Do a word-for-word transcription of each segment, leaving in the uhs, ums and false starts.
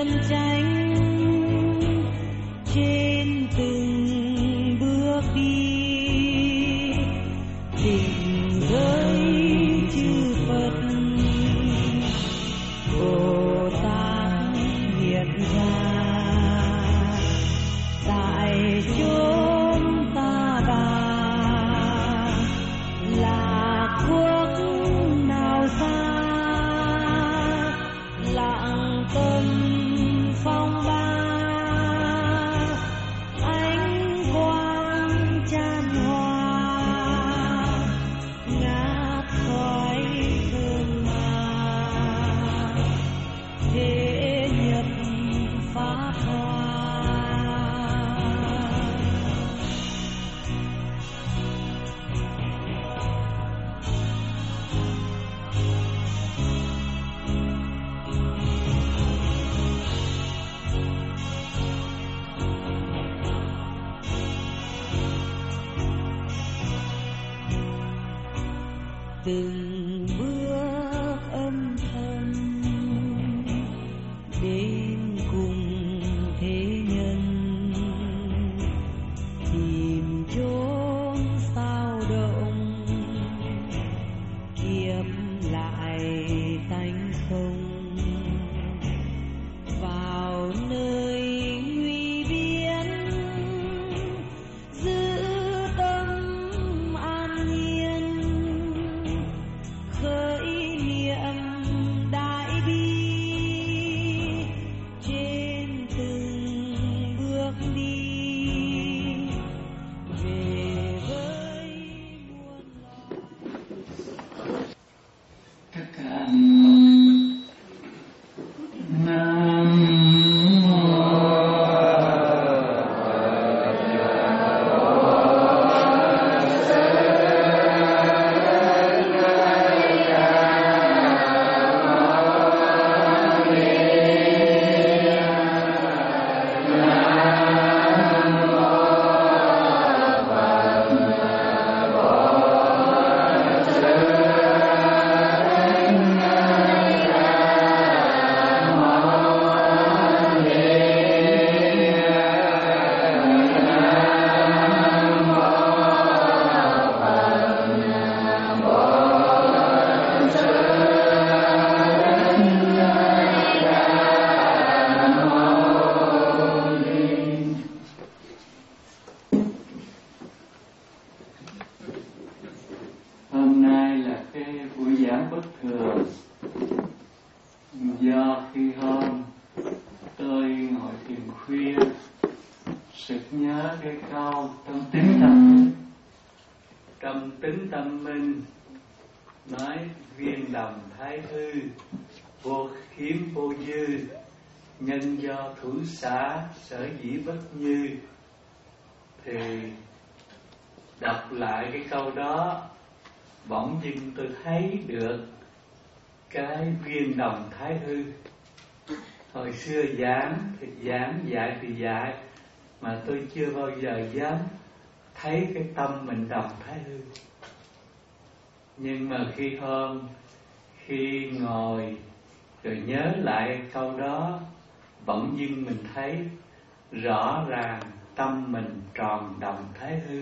từng bước âm thầm đến cùng thế nhân, tìm chốn sao động kiếp lại tánh không, vào nơi nguy biến giữ tâm an nhiên, khởi niệm đại bi trên từng bước đi về với muôn loài. Tất cả Nam nhân do thủ xá sở dĩ bất như. Thì đọc lại cái câu đó, bỗng dưng tôi thấy được cái viên đồng thái hư. Hồi xưa giảng thì giảng, dạy thì dạy, mà tôi chưa bao giờ dám thấy cái tâm mình đồng thái hư. Nhưng mà khi hôm khi ngồi rồi nhớ lại câu đó, bỗng dưng mình thấy rõ ràng tâm mình tròn đồng thái hư.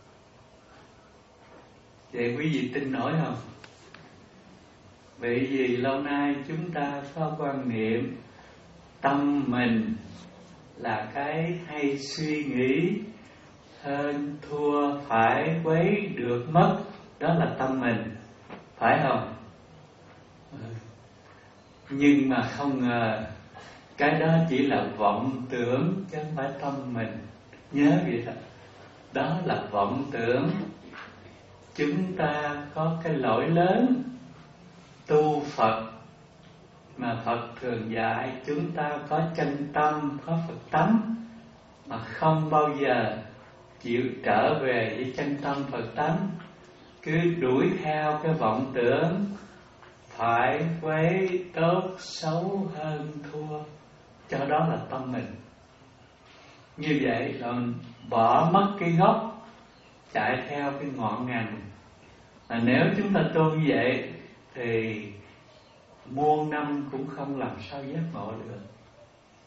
Vậy quý vị tin nổi không? Bởi vì lâu nay chúng ta có quan niệm tâm mình là cái hay suy nghĩ, hơn thua, phải quấy, được mất, đó là tâm mình, phải không? Nhưng mà không ngờ cái đó chỉ là vọng tưởng chứ không phải tâm mình. Nhớ vậy đó, đó là vọng tưởng. Chúng ta có cái lỗi lớn tu Phật, mà Phật thường dạy chúng ta có chân tâm, có Phật tánh, mà không bao giờ chịu trở về với chân tâm Phật tánh, cứ đuổi theo cái vọng tưởng phải quấy, tốt, xấu, hơn, thua, cho đó là tâm mình. Như vậy là bỏ mất cái gốc, chạy theo cái ngọn ngành. Mà nếu chúng ta tu như vậy thì muôn năm cũng không làm sao giác ngộ được.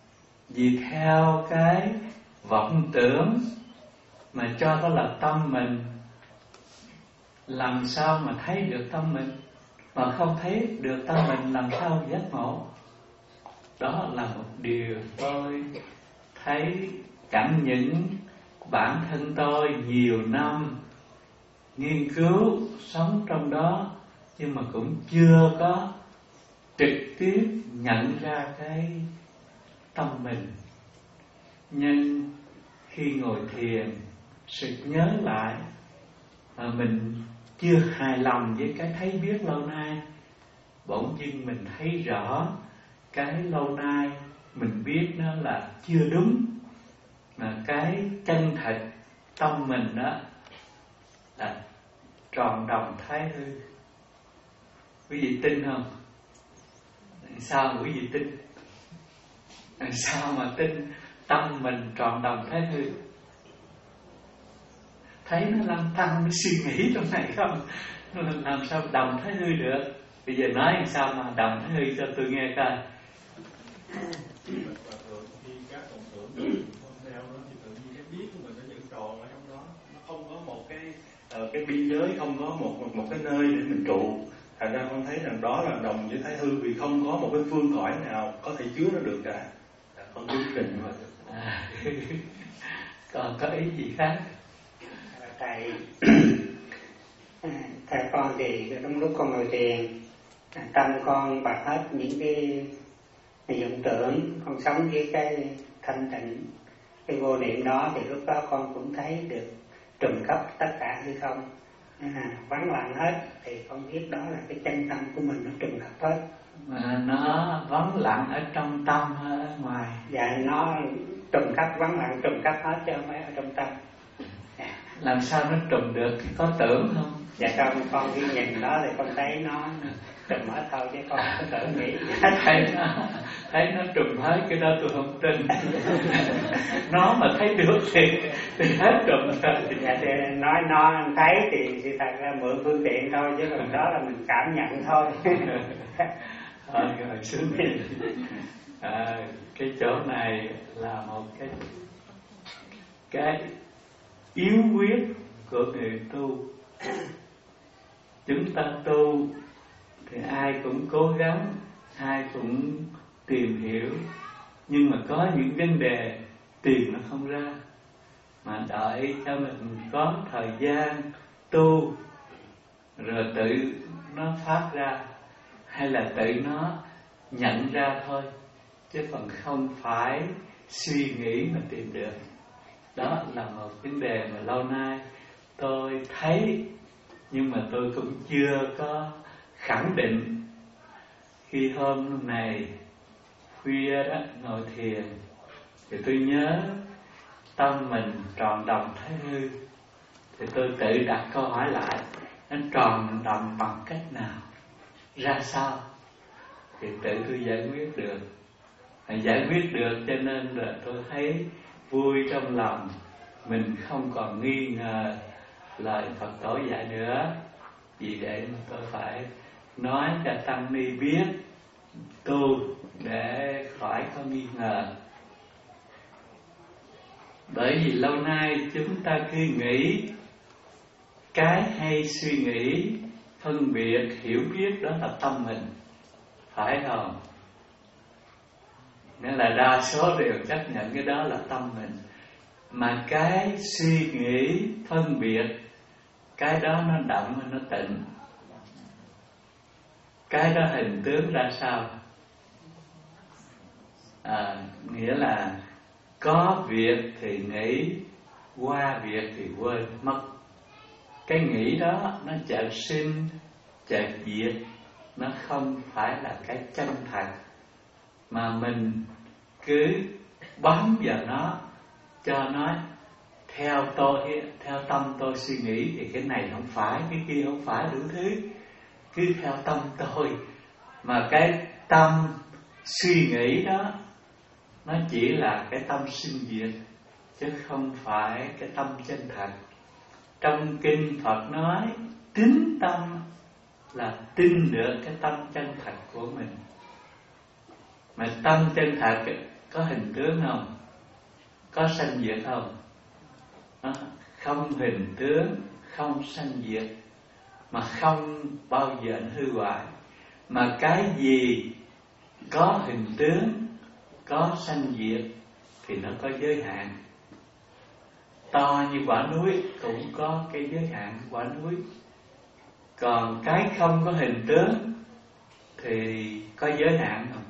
vì theo cái vọng tưởng mà cho đó là tâm mình, làm sao mà thấy được tâm mình? Mà không thấy được tâm mình làm sao giác ngộ? Đó là một điều tôi thấy, cảm nhận bản thân tôi nhiều năm nghiên cứu sống trong đó, nhưng mà cũng chưa có trực tiếp nhận ra cái tâm mình. Nhưng khi ngồi thiền, sực nhớ lại mà mình chưa hài lòng với cái thấy biết lâu nay, bỗng dưng mình thấy rõ cái lâu nay mình biết nó là chưa đúng, mà cái chân thật tâm mình đó là tròn đồng thái hư. Quý vị tin không? Sao quý vị tin? Sao mà tin tâm mình tròn đồng thái hư? Thấy nó lăng tăng, nó suy nghĩ trong này không? Nó làm sao đồng thái hư được? Bây giờ nói làm sao mà đồng thái hư cho tôi nghe coi. Khi các vọng tưởng không theo nó thì tự nhiên cái biết của mình nó vẫn tròn ở trong đó, nó không có một cái uh, cái biên giới, không có một, một một cái nơi để mình trụ. Thành ra con thấy rằng đó là đồng với thái hư, vì không có một cái phương cõi nào có thể chứa nó được cả. Con quyết định như vậy. À, còn có ý gì khác? Thầy, thầy con thì trong lúc con ngồi thiền, tâm con bật hết những cái vọng tưởng, con sống với cái thanh tịnh, cái vô niệm đó, thì lúc đó con cũng thấy được trùm khắp tất cả hư không, à, vắng lặng hết, thì con biết đó là cái chân tâm của mình nó trùm khắp hết. Mà nó vắng lặng ở trong tâm hay ở ngoài? Dạ, nó trùm khắp, vắng lặng trùm khắp hết chứ không phải ở trong tâm. Dạ. Làm sao nó trùm được? Có tưởng không? Dạ không, con khi nhìn đó thì con thấy nó trùm hết thôi, chứ con không có tưởng nghĩ. Thấy nó, thấy nó trùm hết, cái đó tôi không tin. Nó mà thấy được thì, thì hết trùm rồi. Dạ, thì nói nó thấy thì sự thật là mượn phương tiện thôi, chứ còn đó là mình cảm nhận thôi. Thôi rồi xuống đi. À, cái chỗ này là một cái cái yếu quyết của người tu. Chúng ta tu thì ai cũng cố gắng, ai cũng tìm hiểu, nhưng mà có những vấn đề tìm nó không ra, mà đợi cho mình có thời gian tu rồi tự nó phát ra, hay là tự nó nhận ra thôi, chứ còn không phải suy nghĩ mà tìm được. Đó là một vấn đề mà lâu nay tôi thấy, nhưng mà tôi cũng chưa có khẳng định. Khi hôm này khuya đó ngồi thiền thì tôi nhớ tâm mình tròn đồng thái hư, thì tôi tự đặt câu hỏi lại, nó tròn đồng bằng cách nào, ra sao? Thì tự tôi giải quyết được. Giải quyết được cho nên là tôi thấy vui trong lòng. Mình không còn nghi ngờ lời Phật tổ dạy nữa. Vì vậy mà tôi phải nói cho tăng ni biết tu để khỏi có nghi ngờ. Bởi vì lâu nay chúng ta cứ nghĩ cái hay suy nghĩ, phân biệt, hiểu biết đó là tâm mình, phải không? Nên là đa số đều chấp nhận cái đó là tâm mình. Mà cái suy nghĩ, phân biệt, cái đó nó động hay nó tịnh? Cái đó hình tướng ra sao? À, nghĩa là có việc thì nghĩ, qua việc thì quên mất. Cái nghĩ đó nó chợt sinh, chợt diệt, nó không phải là cái chân thật. Mà mình cứ bám vào nó, cho nó theo tôi, theo tâm tôi suy nghĩ, thì cái này không phải, cái kia không phải, đủ thứ. Cứ theo tâm tôi. Mà cái tâm suy nghĩ đó, nó chỉ là cái tâm sinh diệt, chứ không phải cái tâm chân thật. Trong kinh Phật nói tín tâm là tin được cái tâm chân thật của mình. Mà tâm chân thật có hình tướng không? Có sanh diệt không? Đó. Không hình tướng, không sanh diệt, mà không bao giờ anh hư hoại. Mà cái gì có hình tướng, có sanh diệt thì nó có giới hạn. To như quả núi cũng có cái giới hạn quả núi. Còn cái không có hình tướng thì có giới hạn không?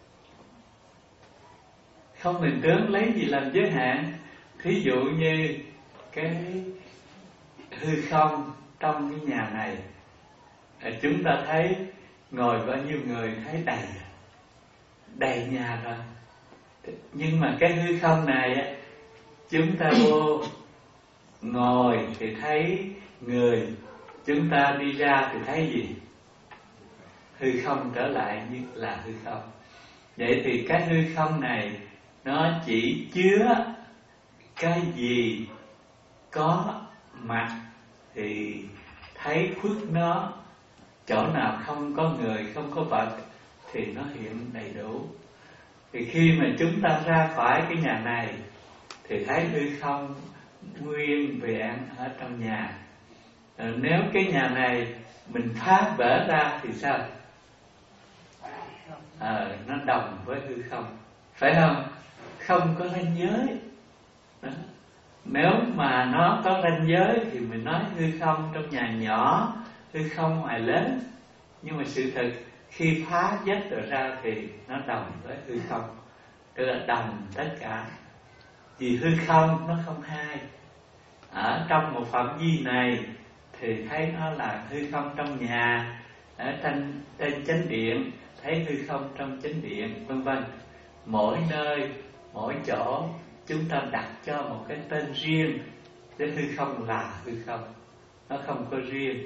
Không hình tướng lấy gì làm giới hạn? Thí dụ như cái hư không trong cái nhà này, chúng ta thấy ngồi bao nhiêu người thấy đầy đầy nhà rồi. Nhưng mà cái hư không này chúng ta vô ngồi thì thấy người, chúng ta đi ra thì thấy gì? Hư không trở lại như là hư không. Vậy thì cái hư không này nó chỉ chứa cái gì có mặt thì thấy khuất nó, chỗ nào không có người, không có vật thì nó hiện đầy đủ. Thì khi mà chúng ta ra khỏi cái nhà này thì thấy hư không nguyên vẹn ở trong nhà. À, nếu cái nhà này mình phá vỡ ra thì sao? À, nó đồng với hư không, phải không? Không có ranh giới. Đó. Nếu mà nó có ranh giới thì mình nói hư không trong nhà nhỏ, hư không ngoài lớn. Nhưng mà sự thật khi phá vách rồi ra thì nó đồng với hư không, tức là đồng tất cả. Vì hư không nó không hai. Ở trong một phạm vi này thì thấy nó là hư không trong nhà, ở trên, trên chánh điện thấy hư không trong chánh điện, vân vân. Mỗi nơi, mỗi chỗ chúng ta đặt cho một cái tên riêng. Cái hư không là hư không, nó không có riêng.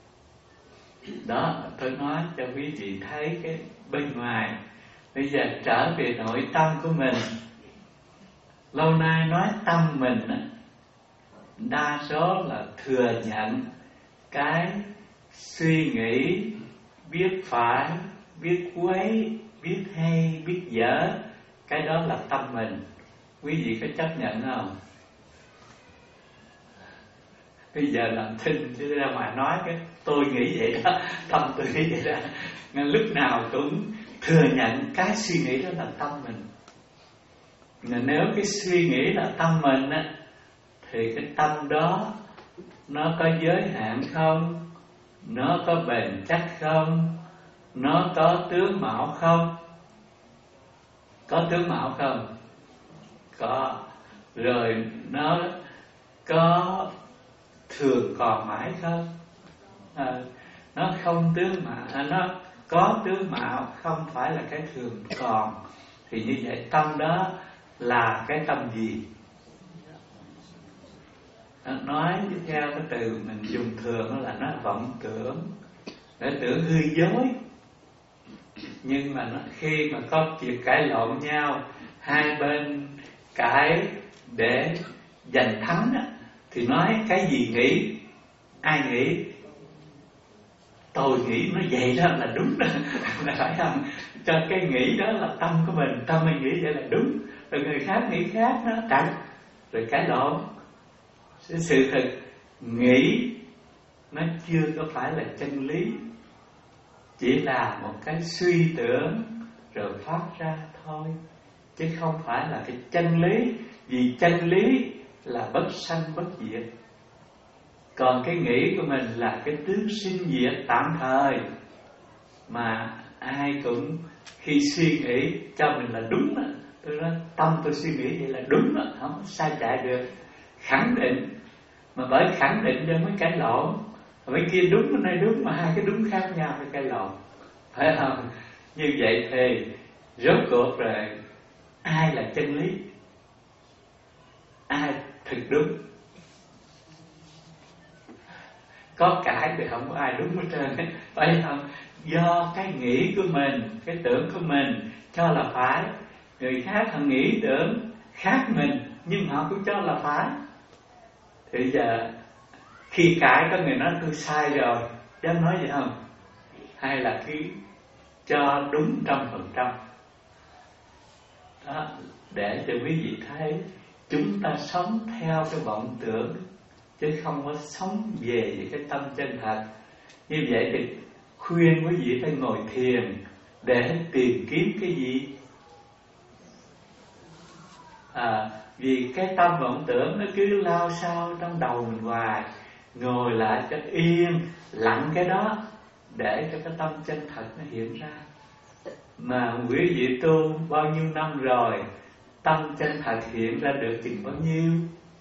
Đó, tôi nói cho quý vị thấy cái bên ngoài. Bây giờ trở về nội tâm của mình. Lâu nay nói tâm mình đa số là thừa nhận cái suy nghĩ biết phải, biết quấy, biết hay, biết dở. Cái đó là tâm mình. Quý vị có chấp nhận không? Bây giờ làm thinh chứ ra ngoài nói cái tôi nghĩ vậy đó, tâm tôi nghĩ vậy đó. Nên lúc nào cũng thừa nhận cái suy nghĩ đó là tâm mình. Nên nếu cái suy nghĩ là tâm mình á, thì cái tâm đó nó có giới hạn không? Nó có bền chắc không? Nó có tướng mạo không? Có tướng mạo không? Có. Rồi nó có thường còn mãi không? À, nó không tướng mạo, à, nó có tướng mạo, không phải là cái thường còn. Thì như vậy tâm đó là cái tâm gì? Nói theo cái từ mình dùng thường đó là nó vọng tưởng, để tưởng hư dối. Nhưng mà nó, khi mà có chuyện cãi lộn nhau, hai bên cãi để giành thắng đó, thì nói cái gì nghĩ, ai nghĩ, tôi nghĩ nó vậy đó là đúng đó, là phải không? Cho cái nghĩ đó là tâm của mình, tâm mình nghĩ vậy là đúng, rồi người khác nghĩ khác, nó trật, rồi cãi lộn. Sự thật nghĩ nó chưa có phải là chân lý, chỉ là một cái suy tưởng rồi phát ra thôi, chứ không phải là cái chân lý. Vì chân lý là bất sanh bất diệt, còn cái nghĩ của mình là cái tướng sinh diệt tạm thời. Mà ai cũng khi suy nghĩ cho mình là đúng đó, tôi nói tâm tôi suy nghĩ vậy là đúng đó, không sai chạy được, khẳng định. Mà bởi khẳng định cho mới cãi lộn. Bên kia đúng, bên này đúng, mà hai cái đúng khác nhau mới cãi lộn, phải không? Như vậy thì rốt cuộc rồi ai là chân lý, ai thực đúng? Có cãi thì không có ai đúng hết trơn, phải không? Do cái nghĩ của mình, cái tưởng của mình cho là phải. Người khác họ nghĩ tưởng khác mình, nhưng họ cũng cho là phải. Thì giờ khi cãi có người nói tôi sai rồi, dám nói vậy không? Hay là cứ cho đúng trăm phần trăm? Đó, để cho quý vị thấy chúng ta sống theo cái vọng tưởng chứ không có sống về với cái tâm chân thật. Như vậy thì khuyên quý vị phải ngồi thiền để tìm kiếm cái gì? À, vì cái tâm vọng tưởng nó cứ lao sao trong đầu mình hoài. Ngồi lại cho yên, lặng cái đó để cho cái tâm chân thật nó hiện ra. Mà quý vị tu bao nhiêu năm rồi, tâm chân thật hiện ra được chừng bao nhiêu?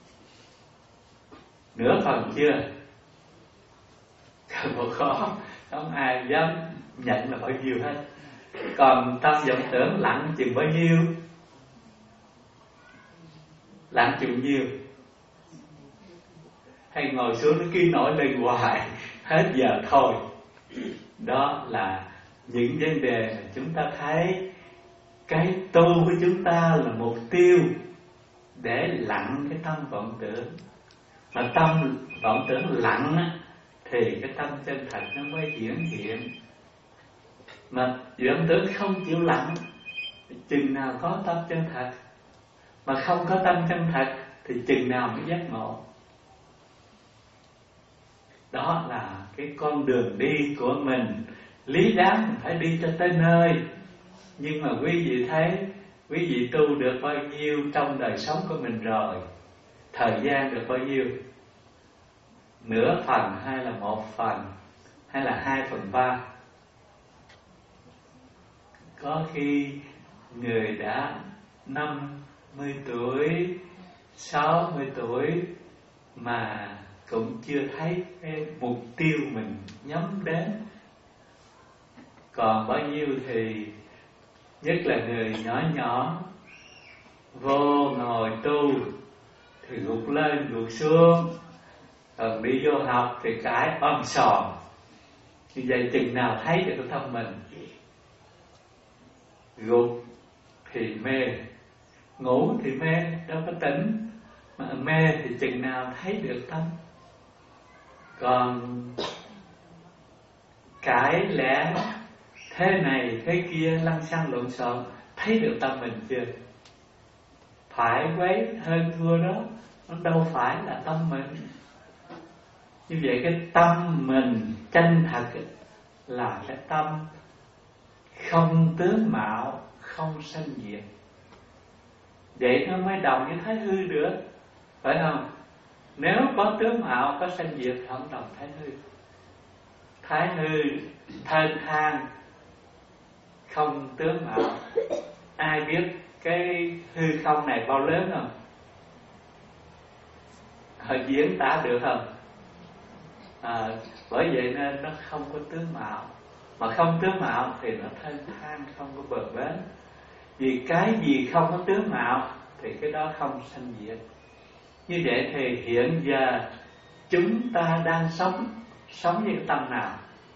Nửa phần chưa? Không có, không ai dám nhận là bao nhiêu hết. Còn tâm vọng tưởng lặng chừng bao nhiêu? Lặng chừng nhiêu? Hay ngồi xuống nó cứ nổi lên hoài, hết giờ thôi. Đó là những vấn đề mà chúng ta thấy cái tu của chúng ta là mục tiêu để lặng cái tâm vọng tưởng. Mà tâm vọng tưởng lặng á, thì cái tâm chân thật nó mới hiển hiện. Mà vọng tưởng không chịu lặng, chừng nào có tâm chân thật. Mà không có tâm chân thật thì chừng nào mới giác ngộ. Đó là cái con đường đi của mình. Lý đáng mình phải đi cho tới nơi. Nhưng mà quý vị thấy, quý vị tu được bao nhiêu trong đời sống của mình rồi? Thời gian được bao nhiêu? Nửa phần hay là một phần hay là hai phần ba? Có khi người đã năm mươi tuổi, sáu mươi tuổi mà cũng chưa thấy cái mục tiêu mình nhắm đến. Còn bao nhiêu thì nhất là người nhỏ nhỏ vô ngồi tu thì gục lên gục xuống, còn đi vô học thì cái om sòm. Như vậy chừng nào thấy được cái tâm mình? Gục thì mê, ngủ thì mê, đâu có tỉnh. Mà mê thì chừng nào thấy được tâm? Còn cái lẽ thế này thế kia lăng xăng lộn xộn, thấy được tâm mình chưa? Phải quấy hơn thua đó, nó đâu phải là tâm mình. Như vậy cái tâm mình chân thật là cái tâm không tướng mạo, không sanh diệt. Vậy nó mới đồng với thái hư được, phải không? Nếu có tướng mạo, có sanh diệt thì không đồng thái hư. Thái hư thênh thang, không tướng mạo. Ai biết cái hư không này bao lớn không? Họ diễn tả được không? À, bởi vậy nên nó không có tướng mạo. Mà không tướng mạo thì nó thênh thang, không có bờ bến. Vì cái gì không có tướng mạo thì cái đó không sanh diệt. Như vậy thì hiện giờ chúng ta đang sống, sống với cái tâm nào?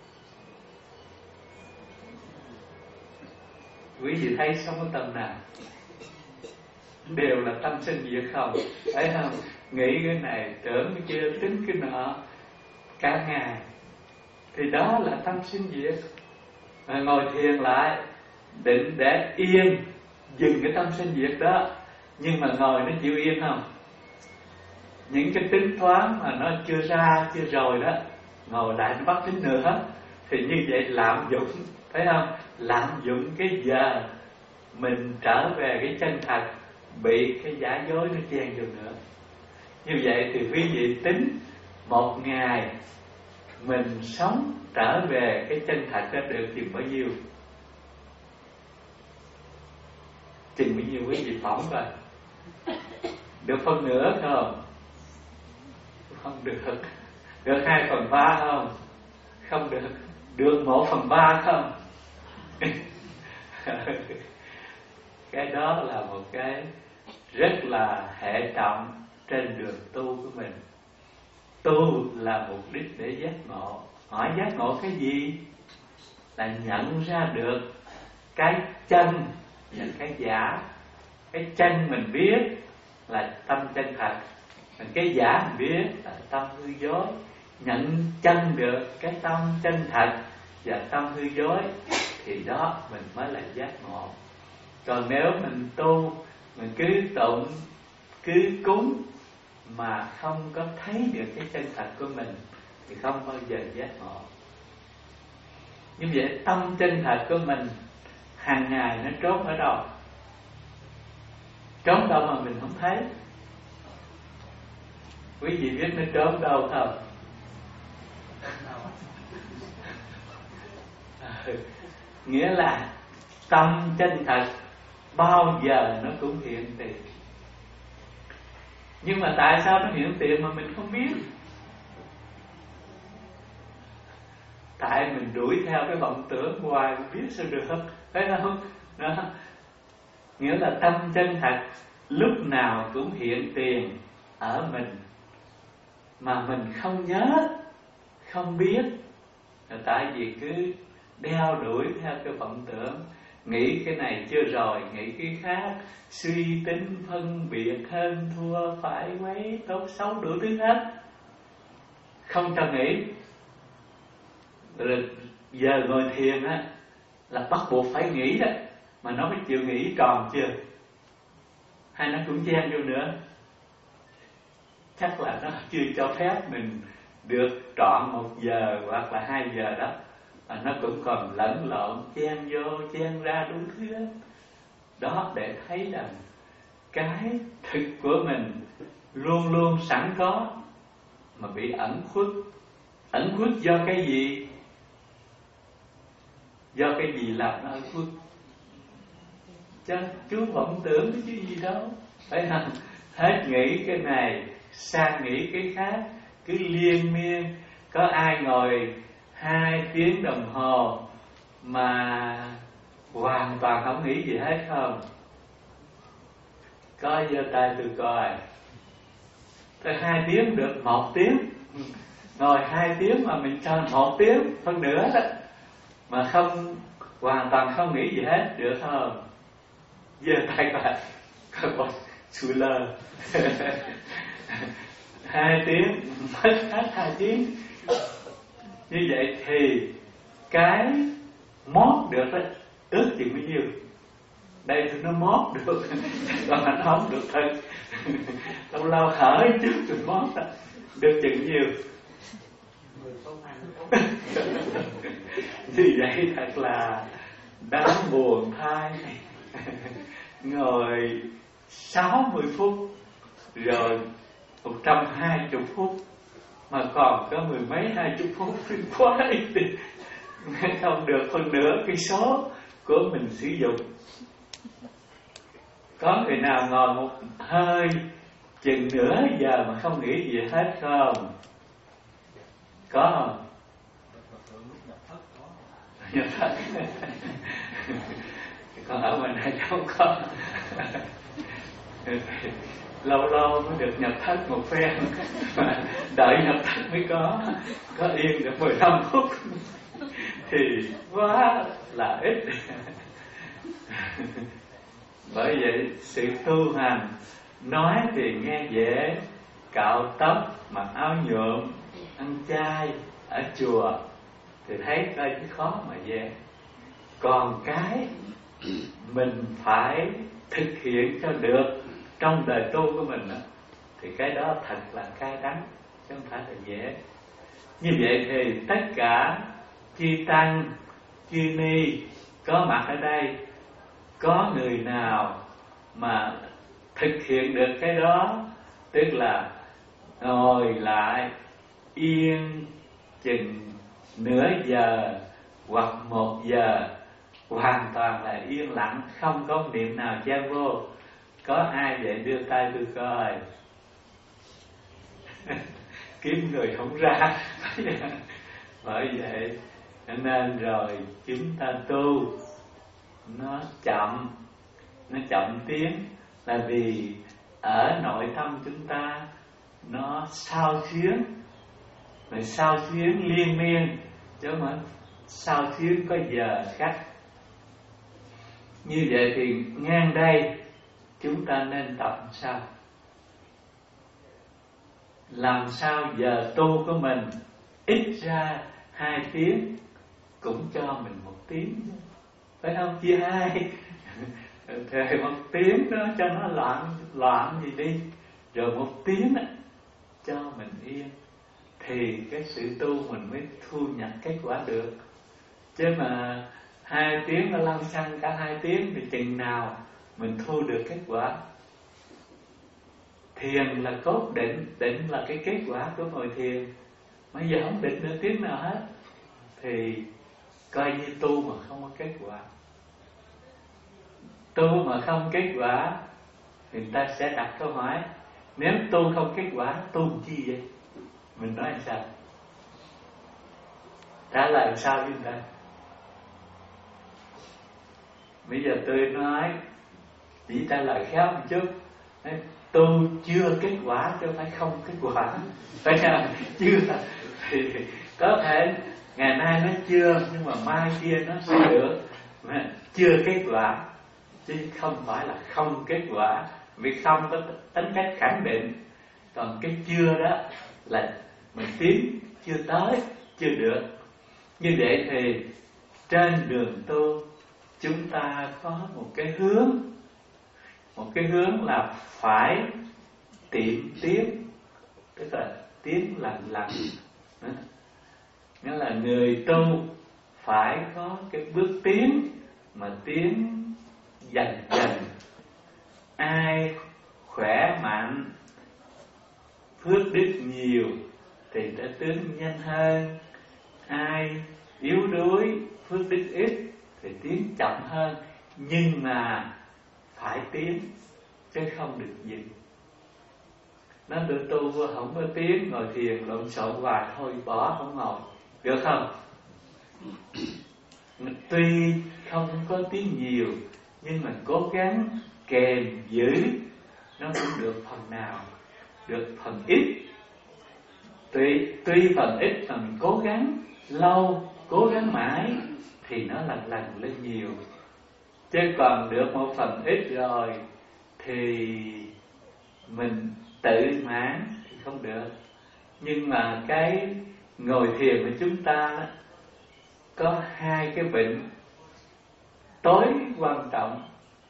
Quý vị thấy sống với tâm nào? Đều là tâm sanh diệt không? Thấy không? Nghĩ cái này, tưởng cái kia, tính cái nọ cả ngày thì đó là tâm sinh diệt. Mà ngồi thiền lại định để yên, dừng cái tâm sinh diệt đó. Nhưng mà ngồi nó chịu yên không? Những cái tính toán mà nó chưa ra, chưa rồi đó, ngồi lại nó bắt tính nữa. Thì như vậy lạm dụng, thấy không? Lạm dụng cái giờ mình trở về cái chân thật, bị cái giả dối nó chen vô nữa. Như vậy thì quý vị tính một ngày mình sống trở về cái chân thật đó được chừng bao nhiêu? Chừng bao nhiêu quý vị phỏng coi? Được phân nửa không? Không được. Được hai phần ba không? Không được. Được một phần ba không? Cái đó là một cái rất là hệ trọng trên đường tu của mình. Tu là mục đích để giác ngộ. Hỏi giác ngộ cái gì? Là nhận ra được cái chân và cái giả. Cái chân mình biết là tâm chân thật, còn cái giả mình biết là tâm hư dối. Nhận chân được cái tâm chân thật và tâm hư dối thì đó mình mới là giác ngộ. Còn nếu mình tu, mình cứ tụng, cứ cúng mà không có thấy được cái chân thật của mình thì không bao giờ giác ngộ. Như vậy tâm chân thật của mình hàng ngày nó trốn ở đâu? Trốn đâu mà mình không thấy? Quý vị biết nó trốn đâu không? Nghĩa là tâm chân thật bao giờ nó cũng hiện tiền. Nhưng mà tại sao nó hiện tiền mà mình không biết? Tại mình đuổi theo cái vọng tưởng hoài, mình biết sao được, phải không? Đó. Nghĩa là tâm chân thật lúc nào cũng hiện tiền ở mình, mà mình không nhớ, không biết, là tại vì cứ đeo đuổi theo cái vọng tưởng, nghĩ cái này chưa rồi, nghĩ cái khác, suy tính phân biệt hơn thua, phải quấy, tốt xấu đủ thứ hết, không cho nghĩ. Rồi giờ ngồi thiền á là bắt buộc phải nghĩ đó, mà nó mới chịu nghĩ tròn chưa, hay nó cũng chen vô nữa. Chắc là nó chưa cho phép mình được trọn một giờ hoặc là hai giờ đó, mà nó cũng còn lẫn lộn, chen vô chen ra đủ thứ đó. Đó để thấy rằng cái thực của mình luôn luôn sẵn có mà bị ẩn khuất. Ẩn khuất do cái gì? Do cái gì làm nó ẩn khuất? Chứ chú vọng tưởng cái chứ gì đâu, phải không? Hết nghĩ cái này sang nghĩ cái khác, cứ liên miên. Có ai ngồi hai tiếng đồng hồ mà hoàn toàn không nghĩ gì hết không? Có giơ tay tôi coi. Tôi hai tiếng được một tiếng, ngồi hai tiếng mà mình cho một tiếng phân nửa đó, mà không hoàn toàn không nghĩ gì hết, được không? Giơ tay coi, coi một xui lơ. Hai tiếng mất hết hai tiếng. Như vậy thì cái mót được đó, ước chừng bao nhiêu? Đây thì nó mót được, còn nó không được thật. Lâu lâu hở chút rồi mót đó, được chừng nhiêu? Như vậy thật là đáng buồn thay. Ngồi sáu mươi phút rồi một trăm hai mươi phút mà còn có mười mấy hai chục phút, quá ít, không được phân nửa cái số của mình sử dụng. Có người nào ngồi một hơi chừng nửa giờ mà không nghĩ gì hết không? Có không? Nhập thất. Còn ở mình này không có. Lâu lâu mới được nhập thất một phen, mà đợi nhập thất mới có. Có yên được mười lăm phút thì quá là ít. Bởi vậy sự tu hành nói thì nghe dễ, cạo tóc, mặc áo nhuộm, ăn chay ở chùa thì thấy đây cái khó mà dễ. Còn cái mình phải thực hiện cho được trong đời tu của mình đó, thì cái đó thật là cay đắng, chứ không phải là dễ. Như vậy thì tất cả chư tăng, chư ni có mặt ở đây, có người nào mà thực hiện được cái đó, tức là ngồi lại yên chừng nửa giờ hoặc một giờ, hoàn toàn là yên lặng, không có niệm nào chen vô. Có ai vậy đưa tay tôi coi. Kiếm người không ra. Bởi vậy nên rồi chúng ta tu nó chậm, nó chậm tiến là vì ở nội tâm chúng ta nó sao xuyến, rồi sao xuyến liên miên, chứ không phải sao xuyến có giờ khắc. Như vậy thì ngang đây chúng ta nên tập sao? Làm sao giờ tu của mình ít ra hai tiếng cũng cho mình một tiếng, phải không? Chia hai Thề một tiếng đó cho nó loạn loạn gì đi, rồi một tiếng đó, cho mình yên, thì cái sự tu mình mới thu nhập kết quả được. Chứ mà hai tiếng nó lăn xăng cả hai tiếng thì chừng nào mình thu được kết quả. Thiền là cốt định, định là cái kết quả của ngồi thiền. Bây giờ không định được tiếng nào hết thì coi như tu mà không có kết quả. Tu mà không kết quả thì người ta sẽ đặt câu hỏi: nếu tu không kết quả, tu chi vậy? Mình nói làm sao? Trả lời làm sao với người ta? Bây giờ tôi nói chỉ trả lời khéo một chút: tu chưa kết quả chứ phải không kết quả, phải không? Chưa thì có thể ngày nay nó chưa, nhưng mà mai kia nó sẽ được. Mà chưa kết quả chứ không phải là không kết quả, vì không có tính cách khẳng định. Còn cái chưa đó là mình tiến chưa tới, chưa được. Như vậy thì trên đường tu chúng ta có một cái hướng, một cái hướng là phải tiệm tiến, tức là tiến lần lần. Nghĩa là người tu phải có cái bước tiến, mà tiến dần dần. Ai khỏe mạnh, phước đức nhiều thì đã tiến nhanh hơn. Ai yếu đuối, phước đức ít thì tiến chậm hơn. Nhưng mà phải tiến chứ không được dừng. Nó được tu không có tiến, ngồi thiền lộn xộn hoài thôi bỏ không ngồi, được không? Tuy không có tiến nhiều nhưng mà cố gắng kèm giữ nó cũng được phần nào, được phần ít. Tuy, tuy phần ít mà mình cố gắng lâu, cố gắng mãi thì nó lần lần lên nhiều. Chứ còn được một phần ít rồi thì mình tự mãn thì không được. Nhưng mà cái ngồi thiền của chúng ta đó, có hai cái bệnh tối quan trọng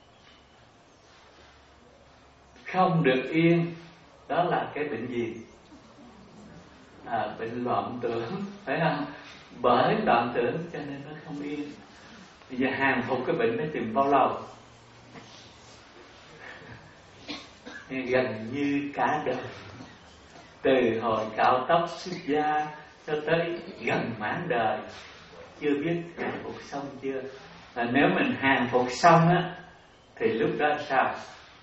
không được yên. Đó là cái bệnh gì? À, bệnh loạn tưởng, phải không? Bởi loạn tưởng cho nên nó không yên. Bây giờ hàng phục cái bệnh nó tìm bao lâu? Gần như cả đời, từ hồi cạo tóc xuất gia cho tới gần mãn đời, chưa biết hàng phục xong chưa. Và nếu mình hàng phục xong á thì lúc đó sao?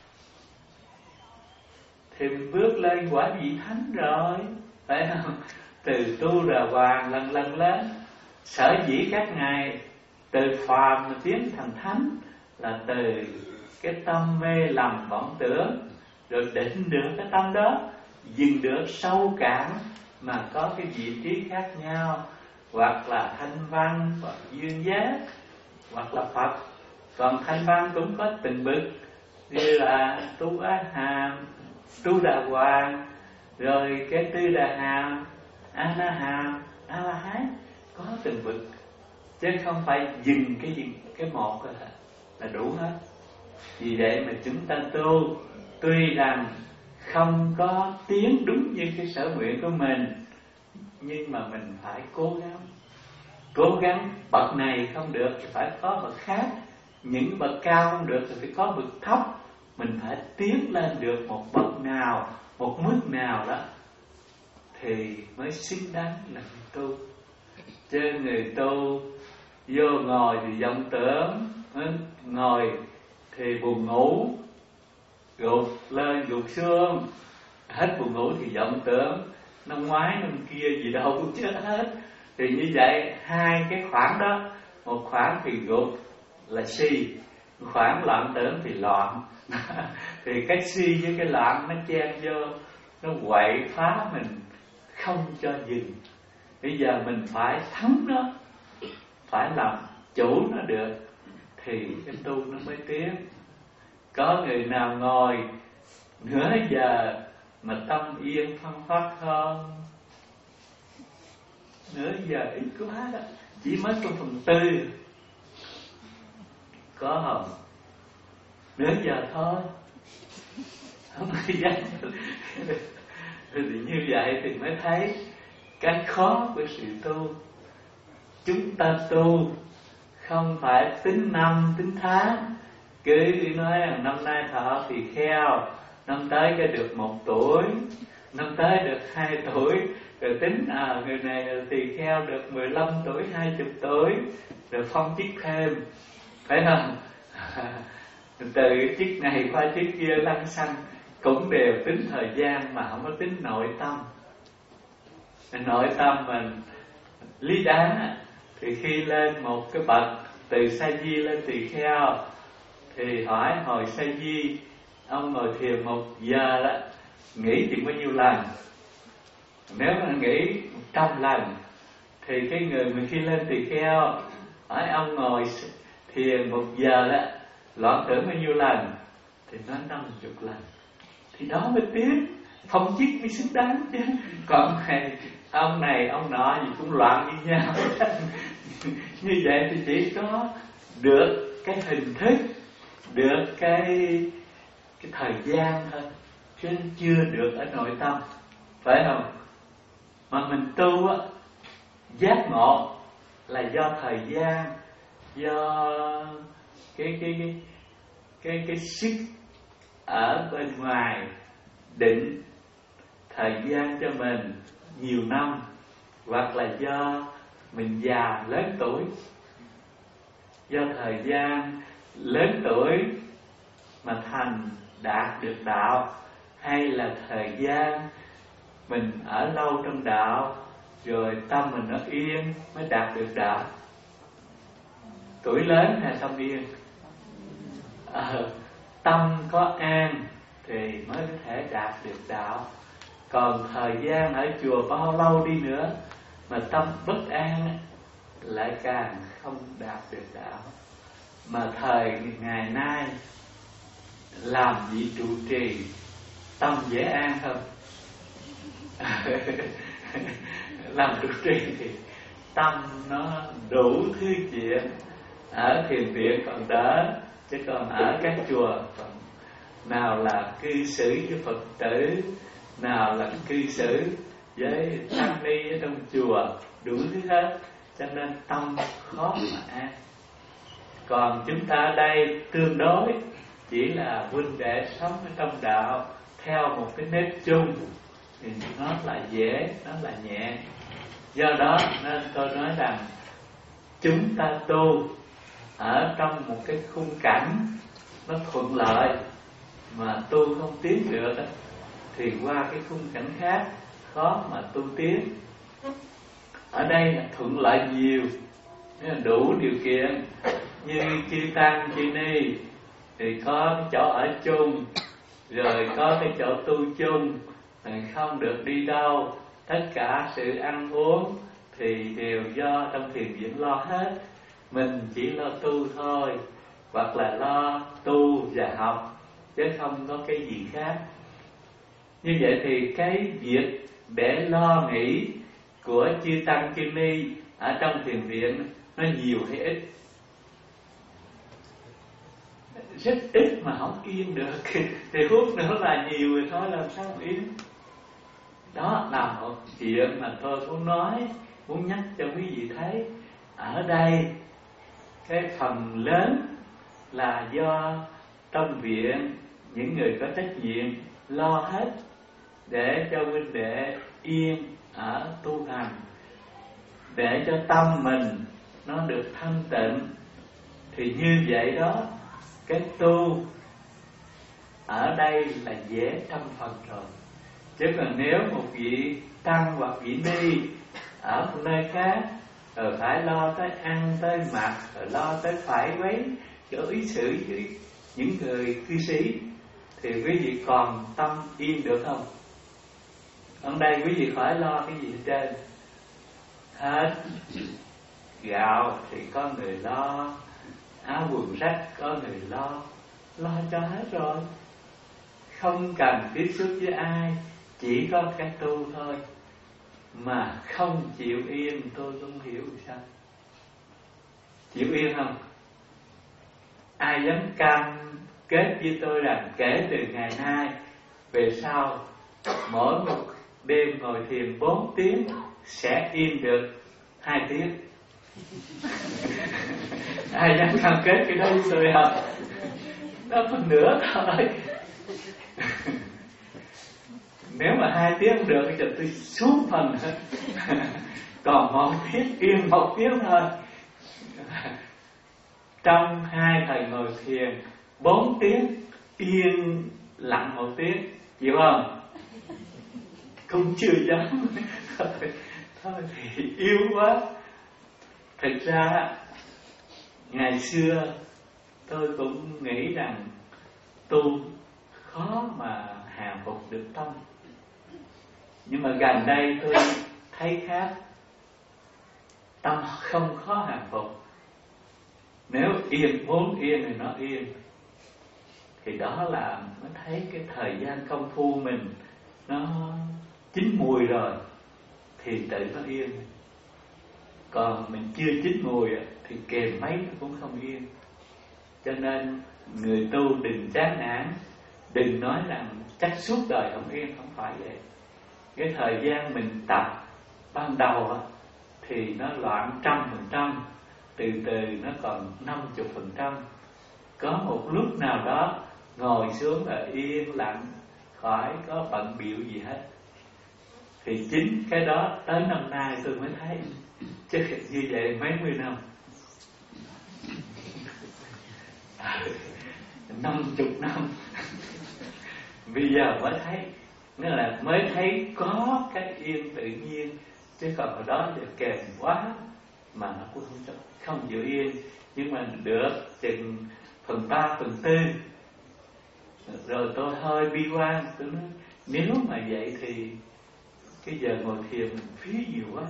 Thì mình bước lên quả vị thánh rồi, phải không? Từ tu đà hoàng lần lần lên. Sở dĩ các ngài từ phàm mà tiến thành thánh là từ cái tâm mê lầm vọng tưởng, rồi định được cái tâm đó, dừng được sâu cạn mà có cái vị trí khác nhau, hoặc là thanh văn, hoặc duyên giác, hoặc là Phật. Còn thanh văn cũng có từng bậc, như là tu á hàm, tu đà hoàng, rồi cái tư đà hàm, a na hàm, a la hán, có từng bậc, chứ không phải dừng cái gì cái một là, là đủ hết. Vì vậy mà chúng ta tu, tuy rằng không có tiến đúng như cái sở nguyện của mình, nhưng mà mình phải cố gắng. Cố gắng bậc này không được thì phải có bậc khác, những bậc cao không được thì phải có bậc thấp. Mình phải tiến lên được một bậc nào, một mức nào đó thì mới xứng đáng là người tu. Chứ người tu vô ngồi thì vọng tưởng, ngồi thì buồn ngủ, gục lên gục xuống, hết buồn ngủ thì vọng tưởng, năm ngoái năm kia gì đâu cũng chết hết. Thì như vậy hai cái khoảng đó, một khoảng thì gục là si, một khoảng loạn tưởng thì loạn. Thì cái si với cái loạn nó chen vô, nó quậy phá mình, không cho dừng. Bây giờ mình phải thắng nó, phải làm chủ nó được thì cái tu nó mới tiến. Có người nào ngồi nửa giờ mà tâm yên phăng phát không? Nửa giờ ít quá đó, chỉ mới có phần tư. Có không? nửa giờ thôi, không có dám. Thì như vậy thì mới thấy cái khó của sự tu. Chúng ta tu không phải tính năm tính tháng, cứ nói rằng năm nay thọ tỳ kheo, năm tới cái được một tuổi, năm tới được hai tuổi, rồi tính à người này tỳ kheo được mười lăm tuổi, hai mươi tuổi, rồi phong chức thêm, phải không? Từ chức này qua chức kia lăng xăng, cũng đều tính thời gian mà không có tính nội tâm. Nội tâm mình lý đáng thì khi lên một cái bậc từ sa di lên tỳ kheo thì hỏi hồi sa di ông ngồi thiền một giờ đó, nghĩ thì bao nhiêu lần? Nếu mà nghĩ một trăm lần thì cái người mà khi lên tỳ kheo hỏi ông ngồi thiền một giờ đó, loạn tưởng bao nhiêu lần? Thì nói năm chục lần. Thì đó mới tiến, phong chức mới xứng đáng chứ. Còn này, ông này ông nọ gì cũng loạn như nhau. Như vậy thì chỉ có được cái hình thức, được cái cái thời gian thôi, chứ chưa được ở nội tâm, phải không? Mà mình tu á, giác ngộ là do thời gian, do cái cái cái cái cái sức ở bên ngoài định thời gian cho mình nhiều năm, hoặc là do mình già lớn tuổi, do thời gian lớn tuổi mà thành đạt được đạo, hay là thời gian mình ở lâu trong đạo rồi tâm mình nó yên mới đạt được đạo. Tuổi lớn hay tâm yên? Ờ, tâm có an thì mới có thể đạt được đạo. Còn thời gian ở chùa bao lâu đi nữa mà tâm bất an lại càng không đạt được đạo. Mà thời ngày nay làm vị trụ trì, tâm dễ an không? Làm trụ trì thì tâm nó đủ thứ chuyện. Ở thiền viện còn đỡ, chứ còn ở các chùa còn nào là cư xử với Phật tử, nào là cư xử với tăng ni ở trong chùa, đủ thứ hết, cho nên tâm khó mà an. Còn chúng ta ở đây tương đối chỉ là huynh đệ sống ở trong đạo theo một cái nếp chung thì nó là dễ, nó là nhẹ. Do đó nên tôi nói rằng chúng ta tu ở trong một cái khung cảnh nó thuận lợi mà tu không tiến được thì qua cái khung cảnh khác khó mà tu tiến. Ở đây là thuận lợi nhiều, đủ điều kiện, như chư tăng chư ni thì có cái chỗ ở chung, rồi có cái chỗ tu chung, không được đi đâu, tất cả sự ăn uống thì đều do trong thiền viện lo hết. Mình chỉ lo tu thôi, hoặc là lo tu và học, chứ không có cái gì khác. Như vậy thì cái việc để lo nghĩ của chư tăng chư ni ở trong thiền viện nó nhiều hay ít? Rất ít mà không yên được. Thì phút nữa là nhiều rồi thôi, làm sao mà yên. Đó là một chuyện mà tôi muốn nói, muốn nhắc cho quý vị thấy. Ở đây cái phần lớn là do trong viện những người có trách nhiệm lo hết để cho huynh đệ yên ở tu hành, để cho tâm mình nó được thanh tịnh. Thì như vậy đó, cái tu ở đây là dễ trăm phần rồi. Chứ còn nếu một vị tăng hoặc vị ni ở một nơi khác, rồi phải lo tới ăn tới mặc, rồi lo tới phải quấy, rồi ứng xử với những người cư sĩ, thì quý vị còn tâm yên được không? Ở đây quý vị khỏi lo cái gì hết trơn hết. Gạo thì có người lo, áo quần rách có người lo, lo cho hết rồi, không cần tiếp xúc với ai, chỉ có cái tu thôi. Mà không chịu yên, tôi không hiểu sao. Chịu yên không? Ai dám cam kết với tôi rằng kể từ ngày nay về sau, mỗi một đêm ngồi thiền bốn tiếng sẽ yên được hai tiếng. Ai dám cam kết cái đó với tôi không? Nó phần nửa thôi. Nếu mà hai tiếng không được thì tôi xuống phần hết. Còn một tiếng, yên một tiếng thôi. Trong hai thời ngồi thiền bốn tiếng, yên lặng một tiếng, chịu không? Cũng chưa dám. Thôi thì yếu quá. Thật ra ngày xưa tôi cũng nghĩ rằng tu khó mà hạ phục được tâm. Nhưng mà gần đây tôi thấy khác. Tâm không khó hạ phục. Nếu yên, muốn yên thì nó yên. Thì đó là mới thấy cái thời gian công phu mình nó chín mùi rồi thì tự nó yên. Còn mình chưa chín mùi thì kèm mấy nó cũng không yên. Cho nên người tu đừng chán nản, đừng nói rằng chắc suốt đời không yên, không phải vậy. Cái thời gian mình tập ban đầu thì nó loạn trăm phần trăm, từ từ nó còn năm chục phần trăm. Có một lúc nào đó ngồi xuống là yên lặng, khỏi có bận bịu gì hết. Thì chính cái đó tới năm nay tôi mới thấy, chứ như vậy mấy mươi năm, năm chục năm bây giờ mới thấy. Nghĩa là mới thấy có cái yên tự nhiên. Chứ còn ở đó giờ kèm quá mà nó cũng không, không chịu yên. Nhưng mà được chừng phần ba, phần tư rồi tôi hơi bi quan. Tôi nói nếu mà vậy thì cái giờ ngồi thiền mình phí nhiều quá.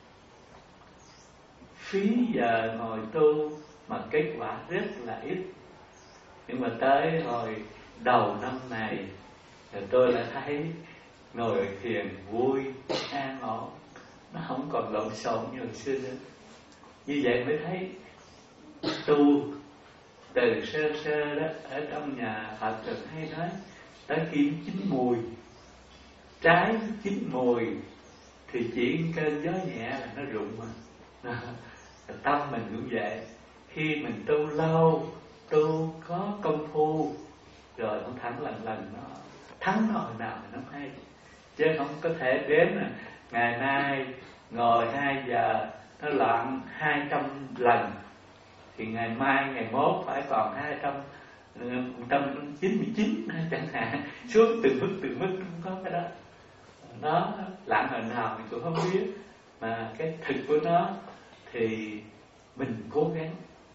Phí giờ ngồi tu mà kết quả rất là ít. Nhưng mà tới hồi đầu năm này rồi tôi lại thấy ngồi thiền vui, an ổn, nó không còn lộn xộn như hồi xưa nữa. Như vậy mới thấy tu từ sơ sơ đó, ở trong nhà Phật thường hay nói tới khi chín mùi, trái chín mùi thì chỉ cơn gió nhẹ là nó rụng mà. Tâm mình cũng vậy. Khi mình tu lâu, tu có công phu rồi nó thắng lần lần nó thắng nó hồi nào mà nó hay. Chứ không có thể đếm là ngày nay ngồi hai giờ nó loạn hai trăm lần, thì ngày mai ngày mốt phải còn hai trăm một trăm chín mươi chín chẳng hạn. Xuống từng mức từng mức không có cái đó. Nó lặng hồi nào mình cũng không biết. Mà cái thực của nó thì mình cố gắng,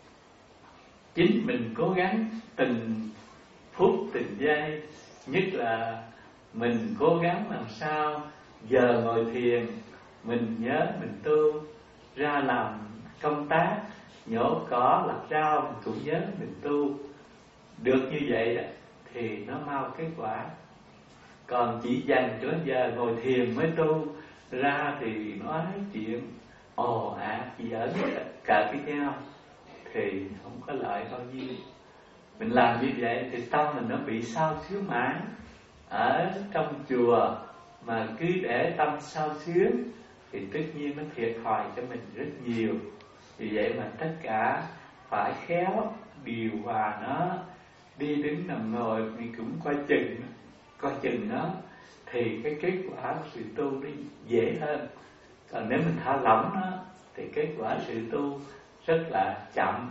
chính mình cố gắng từng phút từng giây. Nhất là mình cố gắng làm sao giờ ngồi thiền mình nhớ mình tu, ra làm công tác nhổ cỏ lặt rau mình cũng nhớ mình tu. Được như vậy đó, thì nó mau kết quả. Còn chỉ dành cho giờ ngồi thiền mới tu ra thì nói chuyện ồ ạt à, gì ở cả cái nhau thì không có lợi bao nhiêu. Mình làm như vậy thì tâm mình nó bị sao xuyến mãi. Ở trong chùa mà cứ để tâm sao xuyến thì tất nhiên nó thiệt thòi cho mình rất nhiều. Vì vậy mà tất cả phải khéo điều hòa nó. Đi đứng nằm ngồi mình cũng coi chừng, coi chừng nó thì cái kết quả của sự tu nó dễ hơn. Còn nếu mình thả lỏng nó thì kết quả sự tu rất là chậm.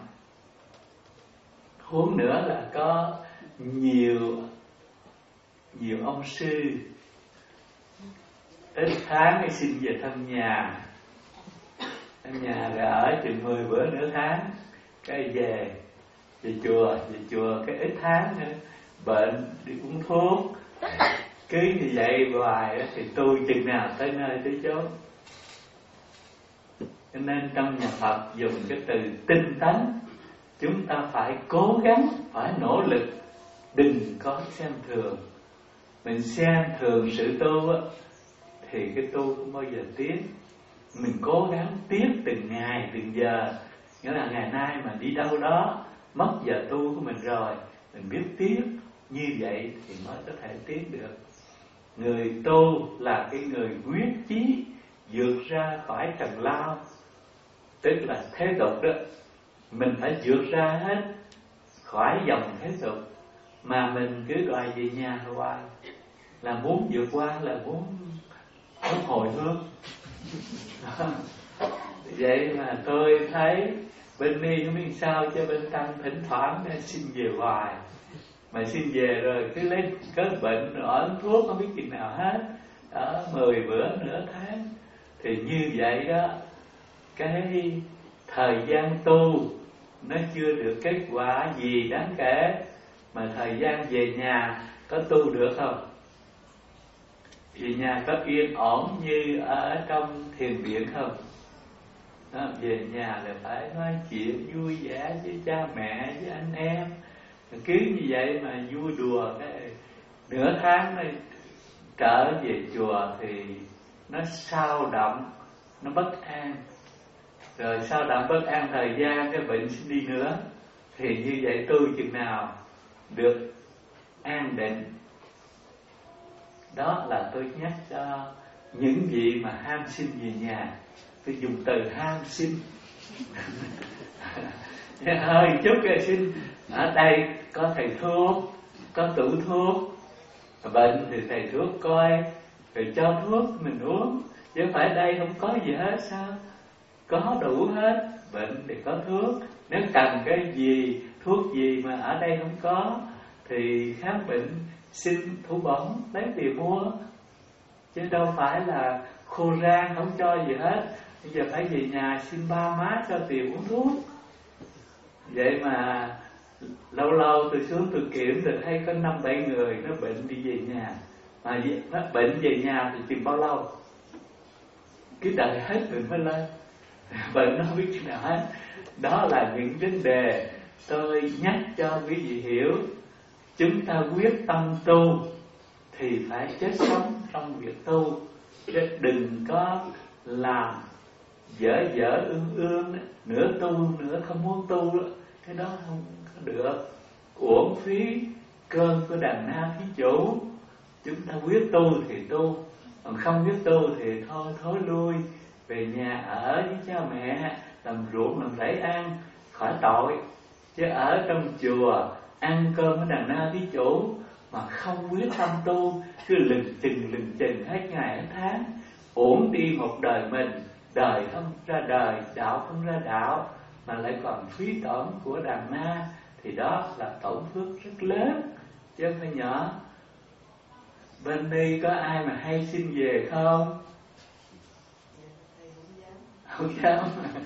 Huống nữa là có nhiều nhiều ông sư ít tháng mới xin về thăm nhà. Thăm nhà rồi ở chừng mười bữa nửa tháng cái về về chùa, về chùa cái ít tháng nữa bệnh đi uống thuốc. Cứ như vậy hoài thì tu chừng nào tới nơi tới chốn. Cho nên trong nhà Phật dùng cái từ tinh tấn. Chúng ta phải cố gắng, phải nỗ lực, đừng có xem thường. Mình xem thường sự tu á, thì cái tu không bao giờ tiến. Mình cố gắng tiến từng ngày, từng giờ. Nghĩa là ngày nay mà đi đâu đó mất giờ tu của mình rồi, mình biết tiếc, như vậy thì mới có thể tiến được. Người tu là cái người quyết chí vượt ra khỏi trần lao, tức là thế tục đó. Mình phải vượt ra hết khỏi dòng thế tục, mà mình cứ đòi về nhà hoài, là muốn vượt qua, là muốn muốn hồi hướng. Vậy mà tôi thấy bên Ni không biết sao, cho bên Tăng thỉnh thoảng xin về hoài, mà xin về rồi cứ lấy cớ bệnh rồi ấn thuốc không biết chừng nào hết, ở mười bữa nửa tháng. Thì như vậy đó, cái thời gian tu nó chưa được kết quả gì đáng kể, mà thời gian về nhà có tu được không? Về nhà có yên ổn như ở trong thiền viện không? Đó, về nhà là phải nói chuyện vui vẻ với cha mẹ, với anh em. Cứ như vậy mà vui đùa cái nửa tháng này, trở về chùa thì nó sao động, nó bất an. Rồi sao động bất an thời gian cái bệnh sinh đi nữa. Thì như vậy tu chừng nào được an định. Đó là tôi nhắc cho những vị mà ham xin về nhà. Tôi dùng từ ham xin. Hơi chút cái xin. Ở đây có thầy thuốc, có tủ thuốc. Bệnh thì thầy thuốc coi, rồi cho thuốc mình uống. Chứ phải đây không có gì hết sao? Có đủ hết. Bệnh thì có thuốc. Nếu cần cái gì, thuốc gì mà ở đây không có, thì khám bệnh xin thủ bổng lấy tiền mua. Chứ đâu phải là khô rang không cho gì hết. Bây giờ phải về nhà xin ba má cho tiền uống thuốc. Vậy mà lâu lâu tôi xuống tôi kiểm, tôi thấy có năm bảy người nó bệnh đi về nhà. Mà nó bệnh về nhà thì chừng bao lâu? Cứ đợi hết rồi mới lên. Bệnh nó không biết chừng nào hết. Đó là những vấn đề tôi nhắc cho quý vị hiểu. Chúng ta quyết tâm tu thì phải chết sống trong việc tu, chứ đừng có làm dở dở ương ương, nửa tu nửa không muốn tu. Cái đó không có được, uổng phí cơn của đàn na thí chủ. Chúng ta quyết tu thì tu, còn không quyết tu thì thôi thối lui về nhà ở với cha mẹ, làm ruộng làm rẫy ăn khỏi tội. Chứ ở trong chùa ăn cơm với đàn na thí chủ mà không quyết tâm tu, cứ lừng chừng lừng chừng hết ngày hết tháng, uổng đi một đời mình. Đời không ra đời, đạo không ra đạo, mà lại còn phí tổn của đàn na, thì đó là tổn phước rất lớn, chứ không phải nhỏ. Bên đây có ai mà hay xin về không? Không dám.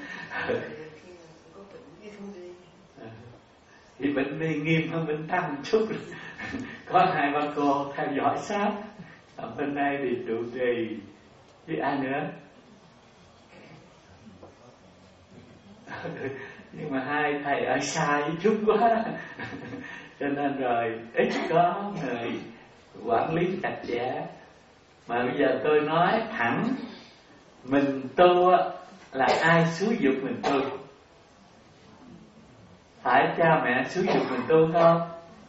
Thì bệnh đi nghiêm hơn bệnh Tăng một chút. Có hai ba cô theo dõi sát. Ở bên đây thì trụ trì với ai nữa? Nhưng mà hai thầy ở xa với chút quá, cho nên rồi ít có người quản lý chặt chẽ. Mà bây giờ tôi nói thẳng, mình tu là ai xúi giục mình tu? Phải cha mẹ xúi giục mình tu không?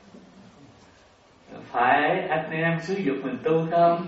Phải anh em xúi giục mình tu không?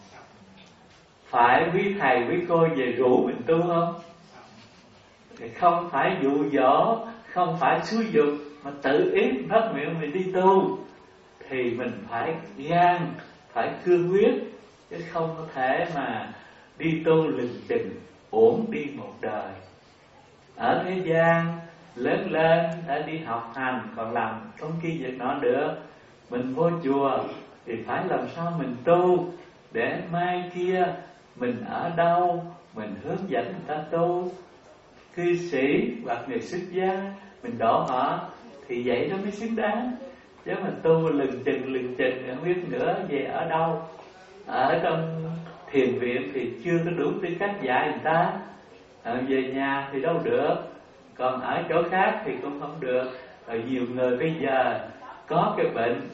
Phải quý thầy quý cô về rủ mình tu không? Thì không phải dụ dỗ, không phải xúi giục, mà tự ý phát nguyện mình đi tu, thì mình phải gan, phải cương quyết, chứ không có thể mà đi tu lừng chừng, uổng đi một đời. Ở thế gian lớn lên đã đi học hành, còn làm không kia việc nọ được. Mình vô chùa thì phải làm sao mình tu, để mai kia mình ở đâu mình hướng dẫn người ta tu. Cư sĩ hoặc người xuất gia mình đổ họ, thì vậy nó mới xứng đáng. Chứ mà tu lừng chừng lừng chừng không biết nữa về ở đâu. Ở trong thiền viện thì chưa có đủ tư cách dạy người ta, ở về nhà thì đâu được, còn ở chỗ khác thì cũng không được. Rồi nhiều người bây giờ có cái bệnh,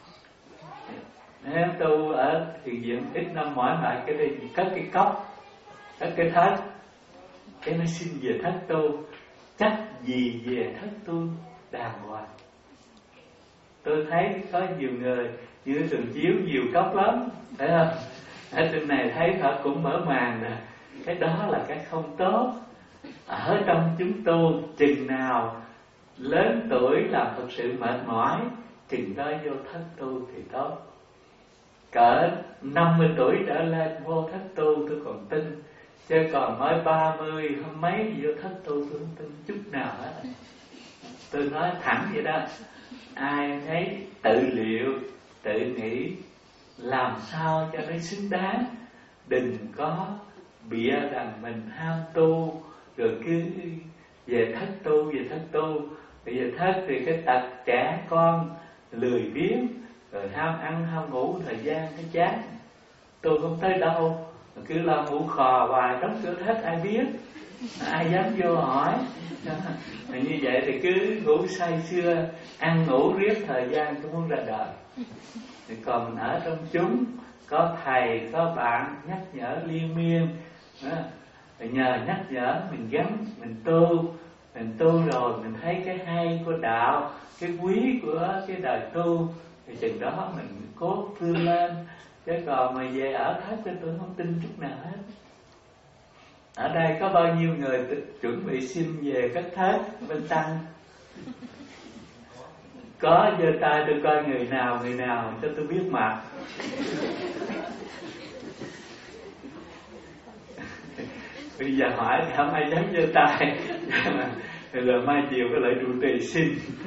nếu tu ở thiền viện ít năm mỏi mệt cái đây cất cái cốc, cất cái thất, cái nó xin về thất tu, chắc gì về thất tu đàng hoàng. Tôi thấy có nhiều người như thường chiếu nhiều cốc lắm, phải không? Ở trên này thấy Phật cũng mở màn nè. Cái đó là cái không tốt. Ở trong chúng tu, chừng nào lớn tuổi làm thật sự mệt mỏi, chừng đó vô thất tu thì tốt. Cỡ năm mươi tuổi trở lên vô thất tu tôi còn tin, chứ còn mới ba mươi không mấy vô thất tu tôi không tin chút nào hết. Tôi nói thẳng vậy đó. Ai thấy tự liệu, tự nghĩ làm sao cho nó xứng đáng, đừng có bịa rằng mình ham tu rồi cứ về thất tu, về thất tu. Về thất thì cái tật trẻ con lười biếng, rồi ham ăn ham ngủ, thời gian cái chán. Tôi không tới đâu, cứ lo ngủ khò hoài đóng cửa thất, ai biết, ai dám vô hỏi. Mà như vậy thì cứ ngủ say sưa, ăn ngủ riết, thời gian tôi muốn ra đời. Thì còn mình ở trong chúng, có thầy, có bạn nhắc nhở liên miên, nhờ nhắc nhở mình gắn, mình tu. Mình tu rồi mình thấy cái hay của đạo, cái quý của cái đời tu, thì chừng đó mình cố vươn lên. Chứ còn mà về ở thất thì tôi không tin chút nào hết. Ở đây có bao nhiêu người chuẩn bị xin về cất thất bên Tăng? Có, giơ tay tôi coi người nào, người nào cho tôi biết mặt. Bây giờ hỏi thì không ai dám giơ tay. Rồi mai chiều có lại trụ trì xin.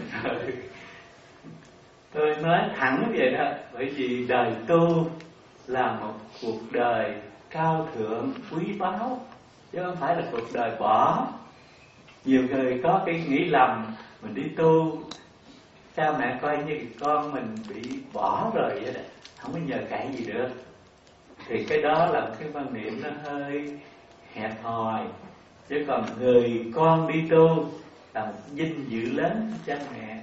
Tôi nói thẳng vậy đó. Bởi vì đời tu là một cuộc đời cao thượng, quý báu, chứ không phải là cuộc đời bỏ. Nhiều người có cái nghĩ lầm, mình đi tu, cha mẹ coi như con mình bị bỏ rồi vậy đó, không có nhờ cậy gì được. Thì cái đó là cái quan niệm nó hơi hẹp hòi. Chứ còn người con đi tu là một vinh dự lớn của cha mẹ.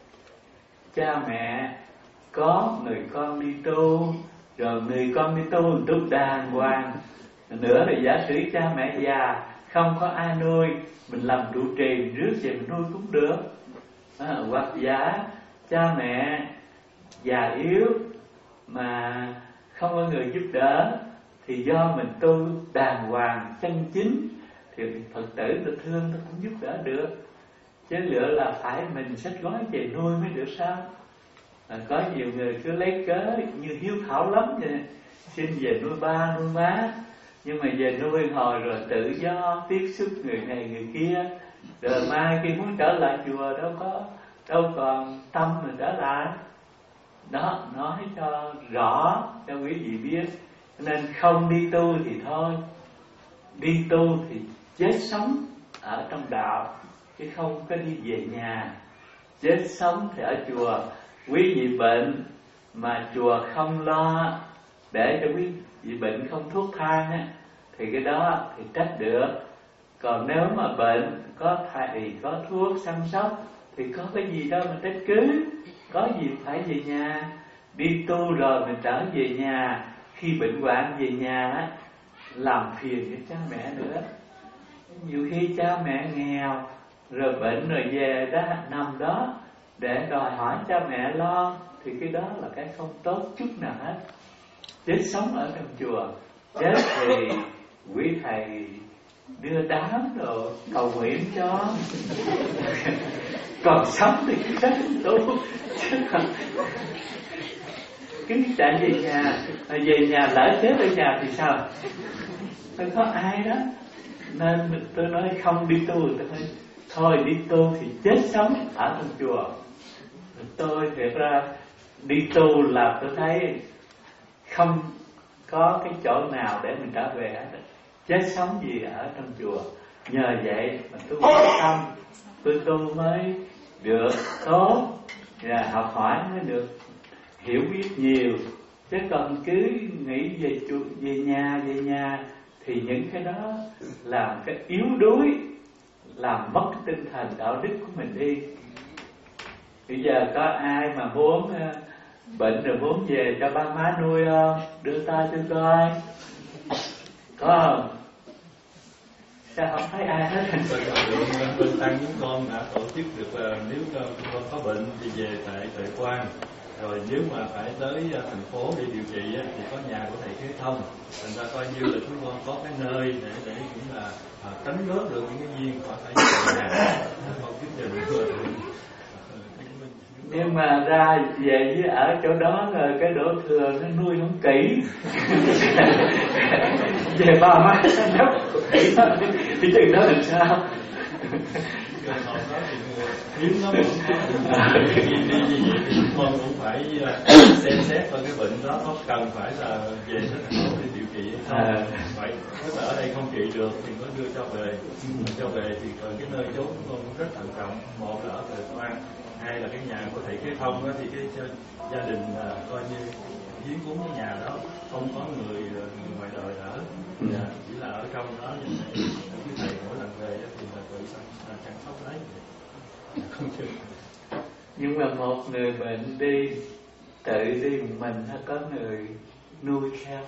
Cha mẹ có người con đi tu, rồi người con đi tu một chút đàng hoàng. Nữa là giả sử cha mẹ già không có ai nuôi, mình làm trụ trì rước về mình nuôi cũng được. À, hoặc giả cha mẹ già yếu mà không có người giúp đỡ, thì do mình tu đàng hoàng chân chính thì Phật tử ta thương ta cũng giúp đỡ được. Chứ lựa là phải mình xách gói về nuôi mới được sao? À, có nhiều người cứ lấy cớ như hiếu thảo lắm vậy, xin về nuôi ba nuôi má, nhưng mà về nuôi hồi rồi tự do tiếp xúc người này người kia, rồi mai khi muốn trở lại chùa đâu có đâu còn tâm mình trở lại. Đó, nói cho rõ cho quý vị biết. Nên không đi tu thì thôi, đi tu thì chết sống ở trong đạo, chứ không có đi về nhà. Chết sống thì ở chùa. Quý vị bệnh mà chùa không lo để cho quý vị bệnh không thuốc thang á, thì cái đó thì trách được. Còn nếu mà bệnh có thầy có thuốc chăm sóc thì có cái gì đâu mà trách cứ. Có gì phải về nhà. Đi tu rồi mình trở về nhà, khi bệnh hoạn về nhà á, làm phiền cho cha mẹ nữa. Nhiều khi cha mẹ nghèo rồi bệnh rồi về đó nằm đó để đòi hỏi cha mẹ lo, thì cái đó là cái không tốt chút nào hết. Chết sống ở trong chùa, chết thì quý thầy đưa đám rồi cầu nguyện cho. Còn sống thì cứ trách tu, chứ còn cứ chạy về nhà, về nhà lỡ chết ở nhà thì sao? Phải có ai đó. Nên tôi nói không đi tu, tôi nói thôi đi tu thì chết sống ở trong chùa. Tôi thiệt ra đi tu là tôi thấy không có cái chỗ nào để mình trở về hết. Chết sống gì ở trong chùa. Nhờ vậy mà tôi quyết tâm, tôi tu mới được tốt, và học hỏi mới được hiểu biết nhiều. Chứ còn cứ nghĩ về chùa, về nhà, về nhà thì những cái đó làm cái yếu đuối, làm mất cái tinh thần đạo đức của mình đi. Bây giờ có ai mà muốn bệnh rồi muốn về cho ba má nuôi không? Đưa tay tôi coi. Có không? sao không thấy ai hết? Bên lượng bên tăng chúng con đã tổ chức được là nếu con có bệnh thì về tại Tuệ Quang, rồi nếu mà phải tới thành phố để điều trị thì có nhà của thầy Kế Thông, thành ra coi như là chúng con có cái nơi để để cũng là à, tránh rớt được những cái duyên khỏi phải về nhà. Con kính trình nhưng mà ra về với ở chỗ đó rồi cái đổ thừa nó nuôi không kỹ về ba má nó kỹ thì chừng đó làm sao? Rồi họ nói thì hiếm lắm đi đi như vậy thì chúng con cũng phải xem xét coi cái bệnh đó có cần phải là về thành phố để điều trị hay không. Phải nếu mà ở đây không trị được thì có đưa cho về, cho về thì còn cái nơi chốn chúng con cũng rất thận trọng. Một là ở Tuệ Quang, hai là cái nhà của thầy Kế Thông đó, thì cái cho gia đình à, coi như hiến cúng cái nhà đó, không có người, người ngoài đời ở, à, chỉ là ở trong đó. Như vậy cái thầy mỗi lần về thì là tự sẵn chăm sóc lấy, không chừng. Nhưng mà một người bệnh đi tự đi một mình hay có người nuôi theo?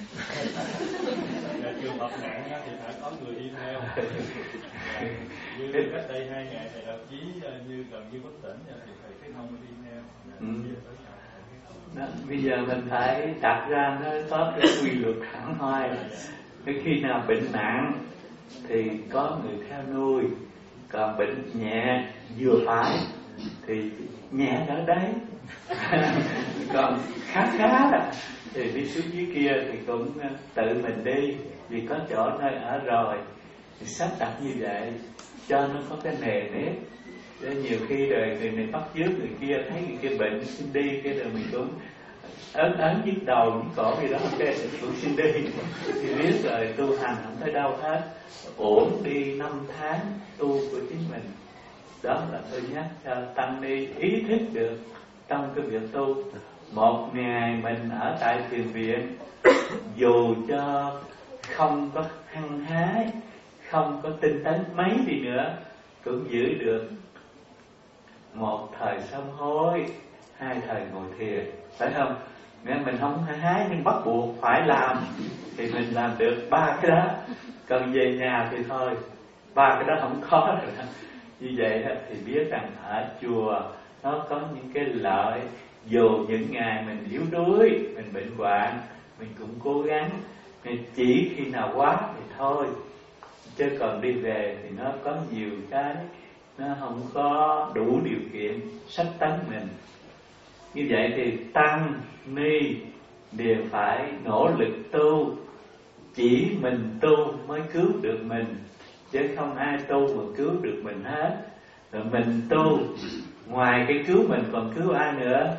Trường hợp nặng thì phải có người đi theo. Như cách đây hai ngày thầy đồng chí như gần như bất tỉnh thì thầy Kế Thông đi theo. Ừ. Đó, bây giờ mình phải đặt ra nó có cái quy luật hẳn hoi. Cái khi nào bệnh nặng thì có người theo nuôi, còn bệnh nhẹ vừa phải thì nhẹ ở đấy còn khá khá đó thì đi xuống dưới kia thì cũng tự mình đi, vì có chỗ nơi ở rồi thì sắp đặt như vậy cho nó có cái nề nếp. Để nhiều khi rồi người này bắt chước người kia, thấy người kia bệnh xin đi, cái rồi mình cũng ớn ớn nhức đầu nhức cổ gì đó, cái cũng xin đi thì biết rồi tu hành không thấy đâu hết, ổn đi năm tháng tu của chính mình. Đó là tôi nhắc cho tăng ni ý thức được trong cái việc tu. Một ngày mình ở tại thiền viện, dù cho không có hăng hái, không có tinh tấn mấy đi nữa, cũng giữ được một thời sám hối, hai thời ngồi thiền, phải không? Nếu mình không hăng hái nhưng bắt buộc phải làm thì mình làm được ba cái đó. Còn về nhà thì thôi, ba cái đó không có rồi. Như vậy thì biết rằng ở chùa nó có những cái lợi. Dù những ngày mình yếu đuối, mình bệnh hoạn, mình cũng cố gắng. Nên chỉ khi nào quá thì thôi, chứ còn đi về thì nó có nhiều cái nó không có đủ điều kiện sách tấn mình. Như vậy thì tăng ni đều phải nỗ lực tu. Chỉ mình tu mới cứu được mình, chứ không ai tu mà cứu được mình hết. Rồi mình tu, ngoài cái cứu mình còn cứu ai nữa?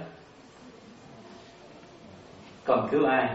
Còn cứu ai?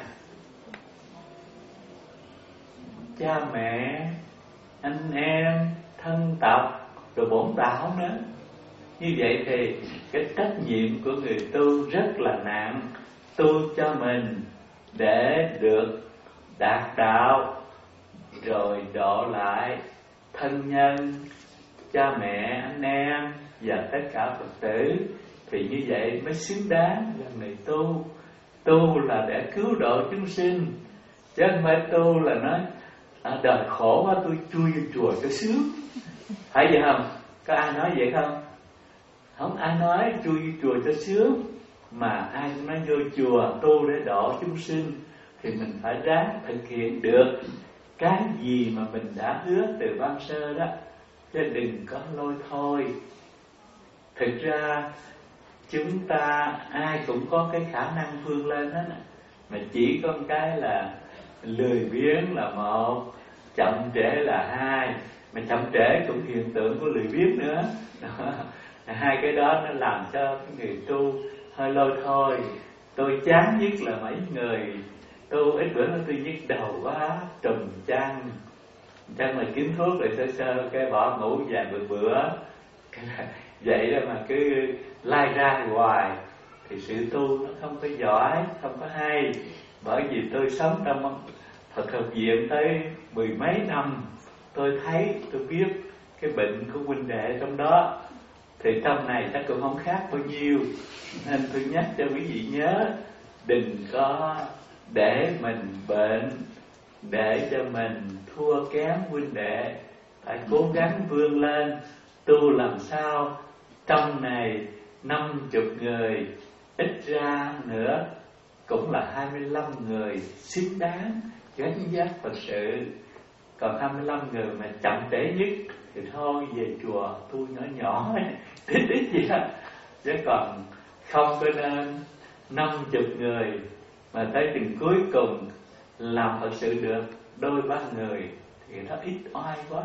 Cha mẹ, anh em, thân tộc, rồi bổn đạo nữa. Như vậy thì cái trách nhiệm của người tu rất là nặng. Tu cho mình để được đạt đạo, rồi độ lại thân nhân, cha mẹ, anh em và tất cả Phật tử. Thì như vậy mới xứng đáng là người tu. Tu là để cứu độ chúng sinh, chứ không phải tu là nói à, đời khổ quá tôi chui vô chùa cho sướng. Phải vậy không? Có ai nói vậy không? Không ai nói chui vô chùa cho sướng, mà ai cũng nói vô chùa tu để độ chúng sinh. Thì mình phải ráng thực hiện được cái gì mà mình đã hứa từ ban sơ đó, chứ đừng có lôi thôi. Thực ra chúng ta ai cũng có cái khả năng vươn lên hết, mà chỉ có một cái là lười biếng là một, chậm trễ là hai. Mà chậm trễ cũng hiện tượng của lười biếng nữa đó. Hai cái đó nó làm cho cái người tu hơi lôi thôi. Tôi chán nhất là mấy người tu ít bữa nó tôi nhức đầu quá, trùm chăn chăn mà kiếm thuốc rồi sơ sơ cái bỏ ngủ vài bữa bữa vậy đó, mà cứ lai ra hoài thì sự tu nó không có giỏi, không có hay. Bởi vì tôi sống trong Phật học viện tới mười mấy năm, tôi thấy, tôi biết cái bệnh của huynh đệ trong đó. Thì trong này chắc cũng không khác bao nhiêu. Nên tôi nhắc cho quý vị nhớ, đừng có để mình bệnh để cho mình thua kém huynh đệ, phải cố gắng vươn lên tu làm sao trong này năm chục người, ít ra nữa cũng là hai mươi lăm người xứng đáng gánh vác Phật sự. Còn hai mươi lăm người mà chậm trễ nhất thì thôi về chùa tu nhỏ nhỏ ít ít gì đó. Chứ còn không có nên năm chục người mà tới chừng cuối cùng làm Phật sự được đôi ba người thì nó ít oai quá,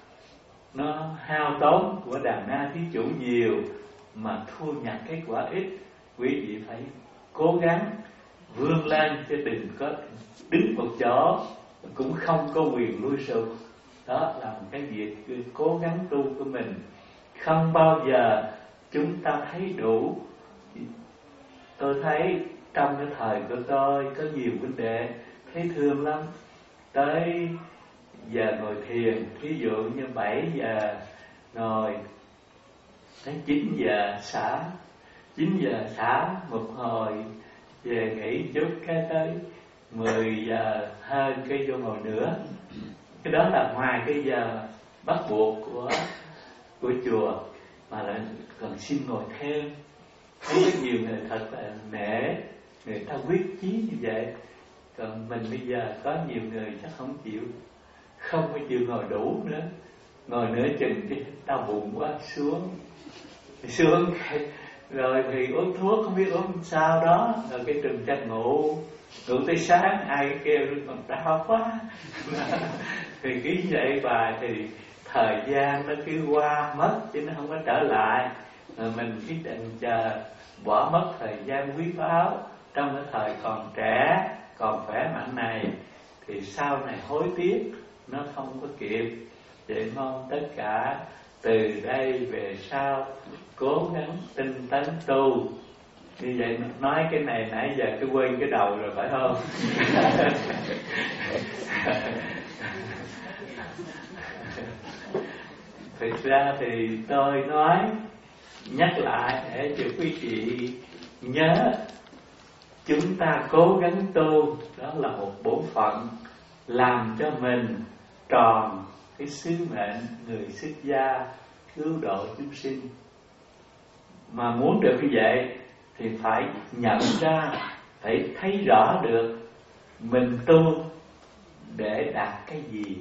nó hao tốn của đàn na thí chủ nhiều mà thu nhập kết quả ít. Quý vị phải cố gắng vươn lên, chứ đừng có đứng một chỗ cũng không có quyền lui sụp. Đó là một cái việc cố gắng tu của mình. Không bao giờ chúng ta thấy đủ. Tôi thấy trong cái thời của tôi có nhiều vấn đề thấy thương lắm. Tới giờ ngồi thiền, ví dụ như bảy giờ ngồi đến chín giờ xả, chín giờ xả một hồi, về nghỉ chút cái tới mười giờ hơn cái vô ngồi nữa. Cái đó là ngoài cái giờ bắt buộc của của chùa mà lại còn xin ngồi thêm. Thấy rất nhiều người thật là nể, người ta quyết chí như vậy. Còn mình bây giờ có nhiều người chắc không chịu, không có chịu ngồi đủ nữa, ngồi nửa chừng cái đau bụng quá xuống xuống rồi thì uống thuốc không biết uống sao đó, rồi cái trừng chắc ngủ ngủ tới sáng, ai kêu còn đau quá thì cứ vậy bài thì thời gian nó cứ qua mất chứ nó không có trở lại. Rồi mình quyết định chờ bỏ mất thời gian quý báu trong cái thời còn trẻ còn khỏe mạnh này, thì sau này hối tiếc nó không có kịp. Vậy mong tất cả từ đây về sau cố gắng tinh tấn tu. Như vậy nói cái này nãy giờ cứ quên cái đầu rồi phải không? Thực ra thì tôi nói nhắc lại để cho quý vị nhớ, chúng ta cố gắng tu, đó là một bổn phận làm cho mình tròn cái sứ mệnh người xuất gia cứu độ chúng sinh. Mà muốn được như vậy thì phải nhận ra, phải thấy rõ được mình tu để đạt cái gì.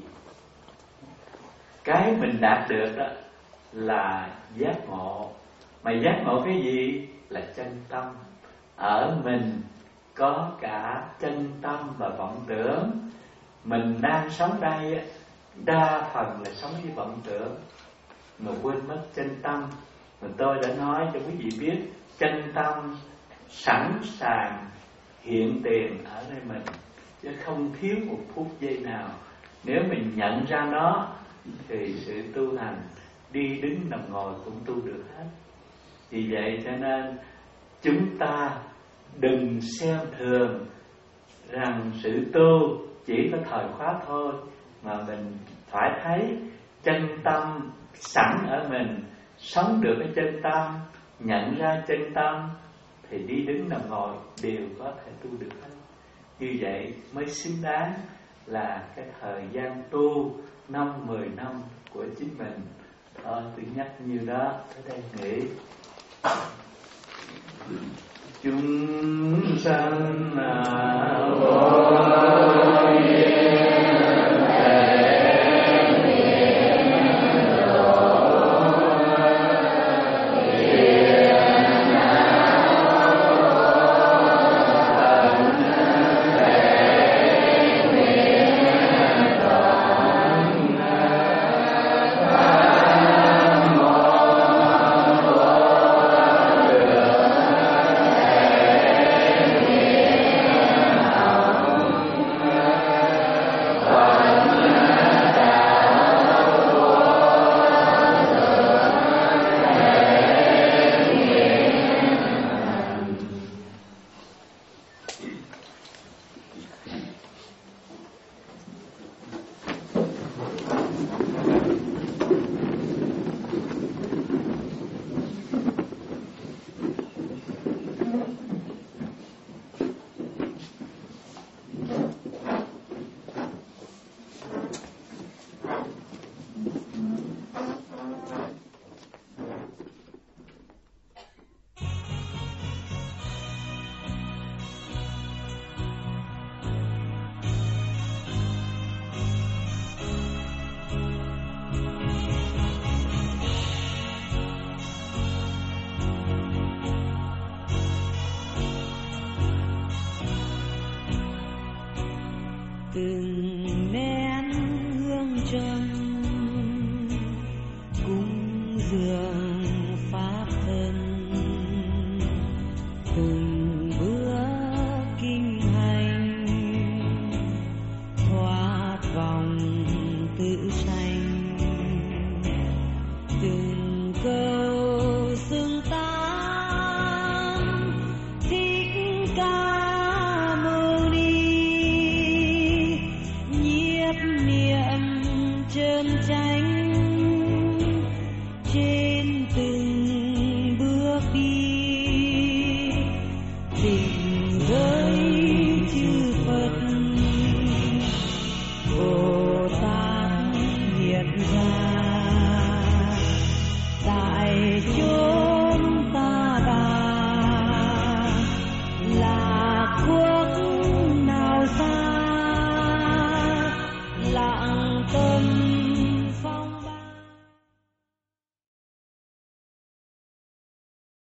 Cái mình đạt được đó là giác ngộ. Mà giác ngộ cái gì? Là chân tâm. Ở mình có cả chân tâm và vọng tưởng. Mình đang sống đây đa phần là sống với vọng tưởng mà quên mất chân tâm. Mà tôi đã nói cho quý vị biết, chân tâm sẵn sàng hiện tiền ở đây mình, chứ không thiếu một phút giây nào. Nếu mình nhận ra nó thì sự tu hành đi đứng nằm ngồi cũng tu được hết. Vì vậy cho nên chúng ta đừng xem thường rằng sự tu chỉ có thời khóa thôi, mà mình phải thấy chân tâm sẵn ở mình, sống được cái chân tâm, nhận ra chân tâm thì đi đứng nằm ngồi đều có thể tu được hết. Như vậy mới xứng đáng là cái thời gian tu năm mười năm của chính mình. Thôi tôi nhắc như đó, tới đây nghỉ. Chúng sanh vô từng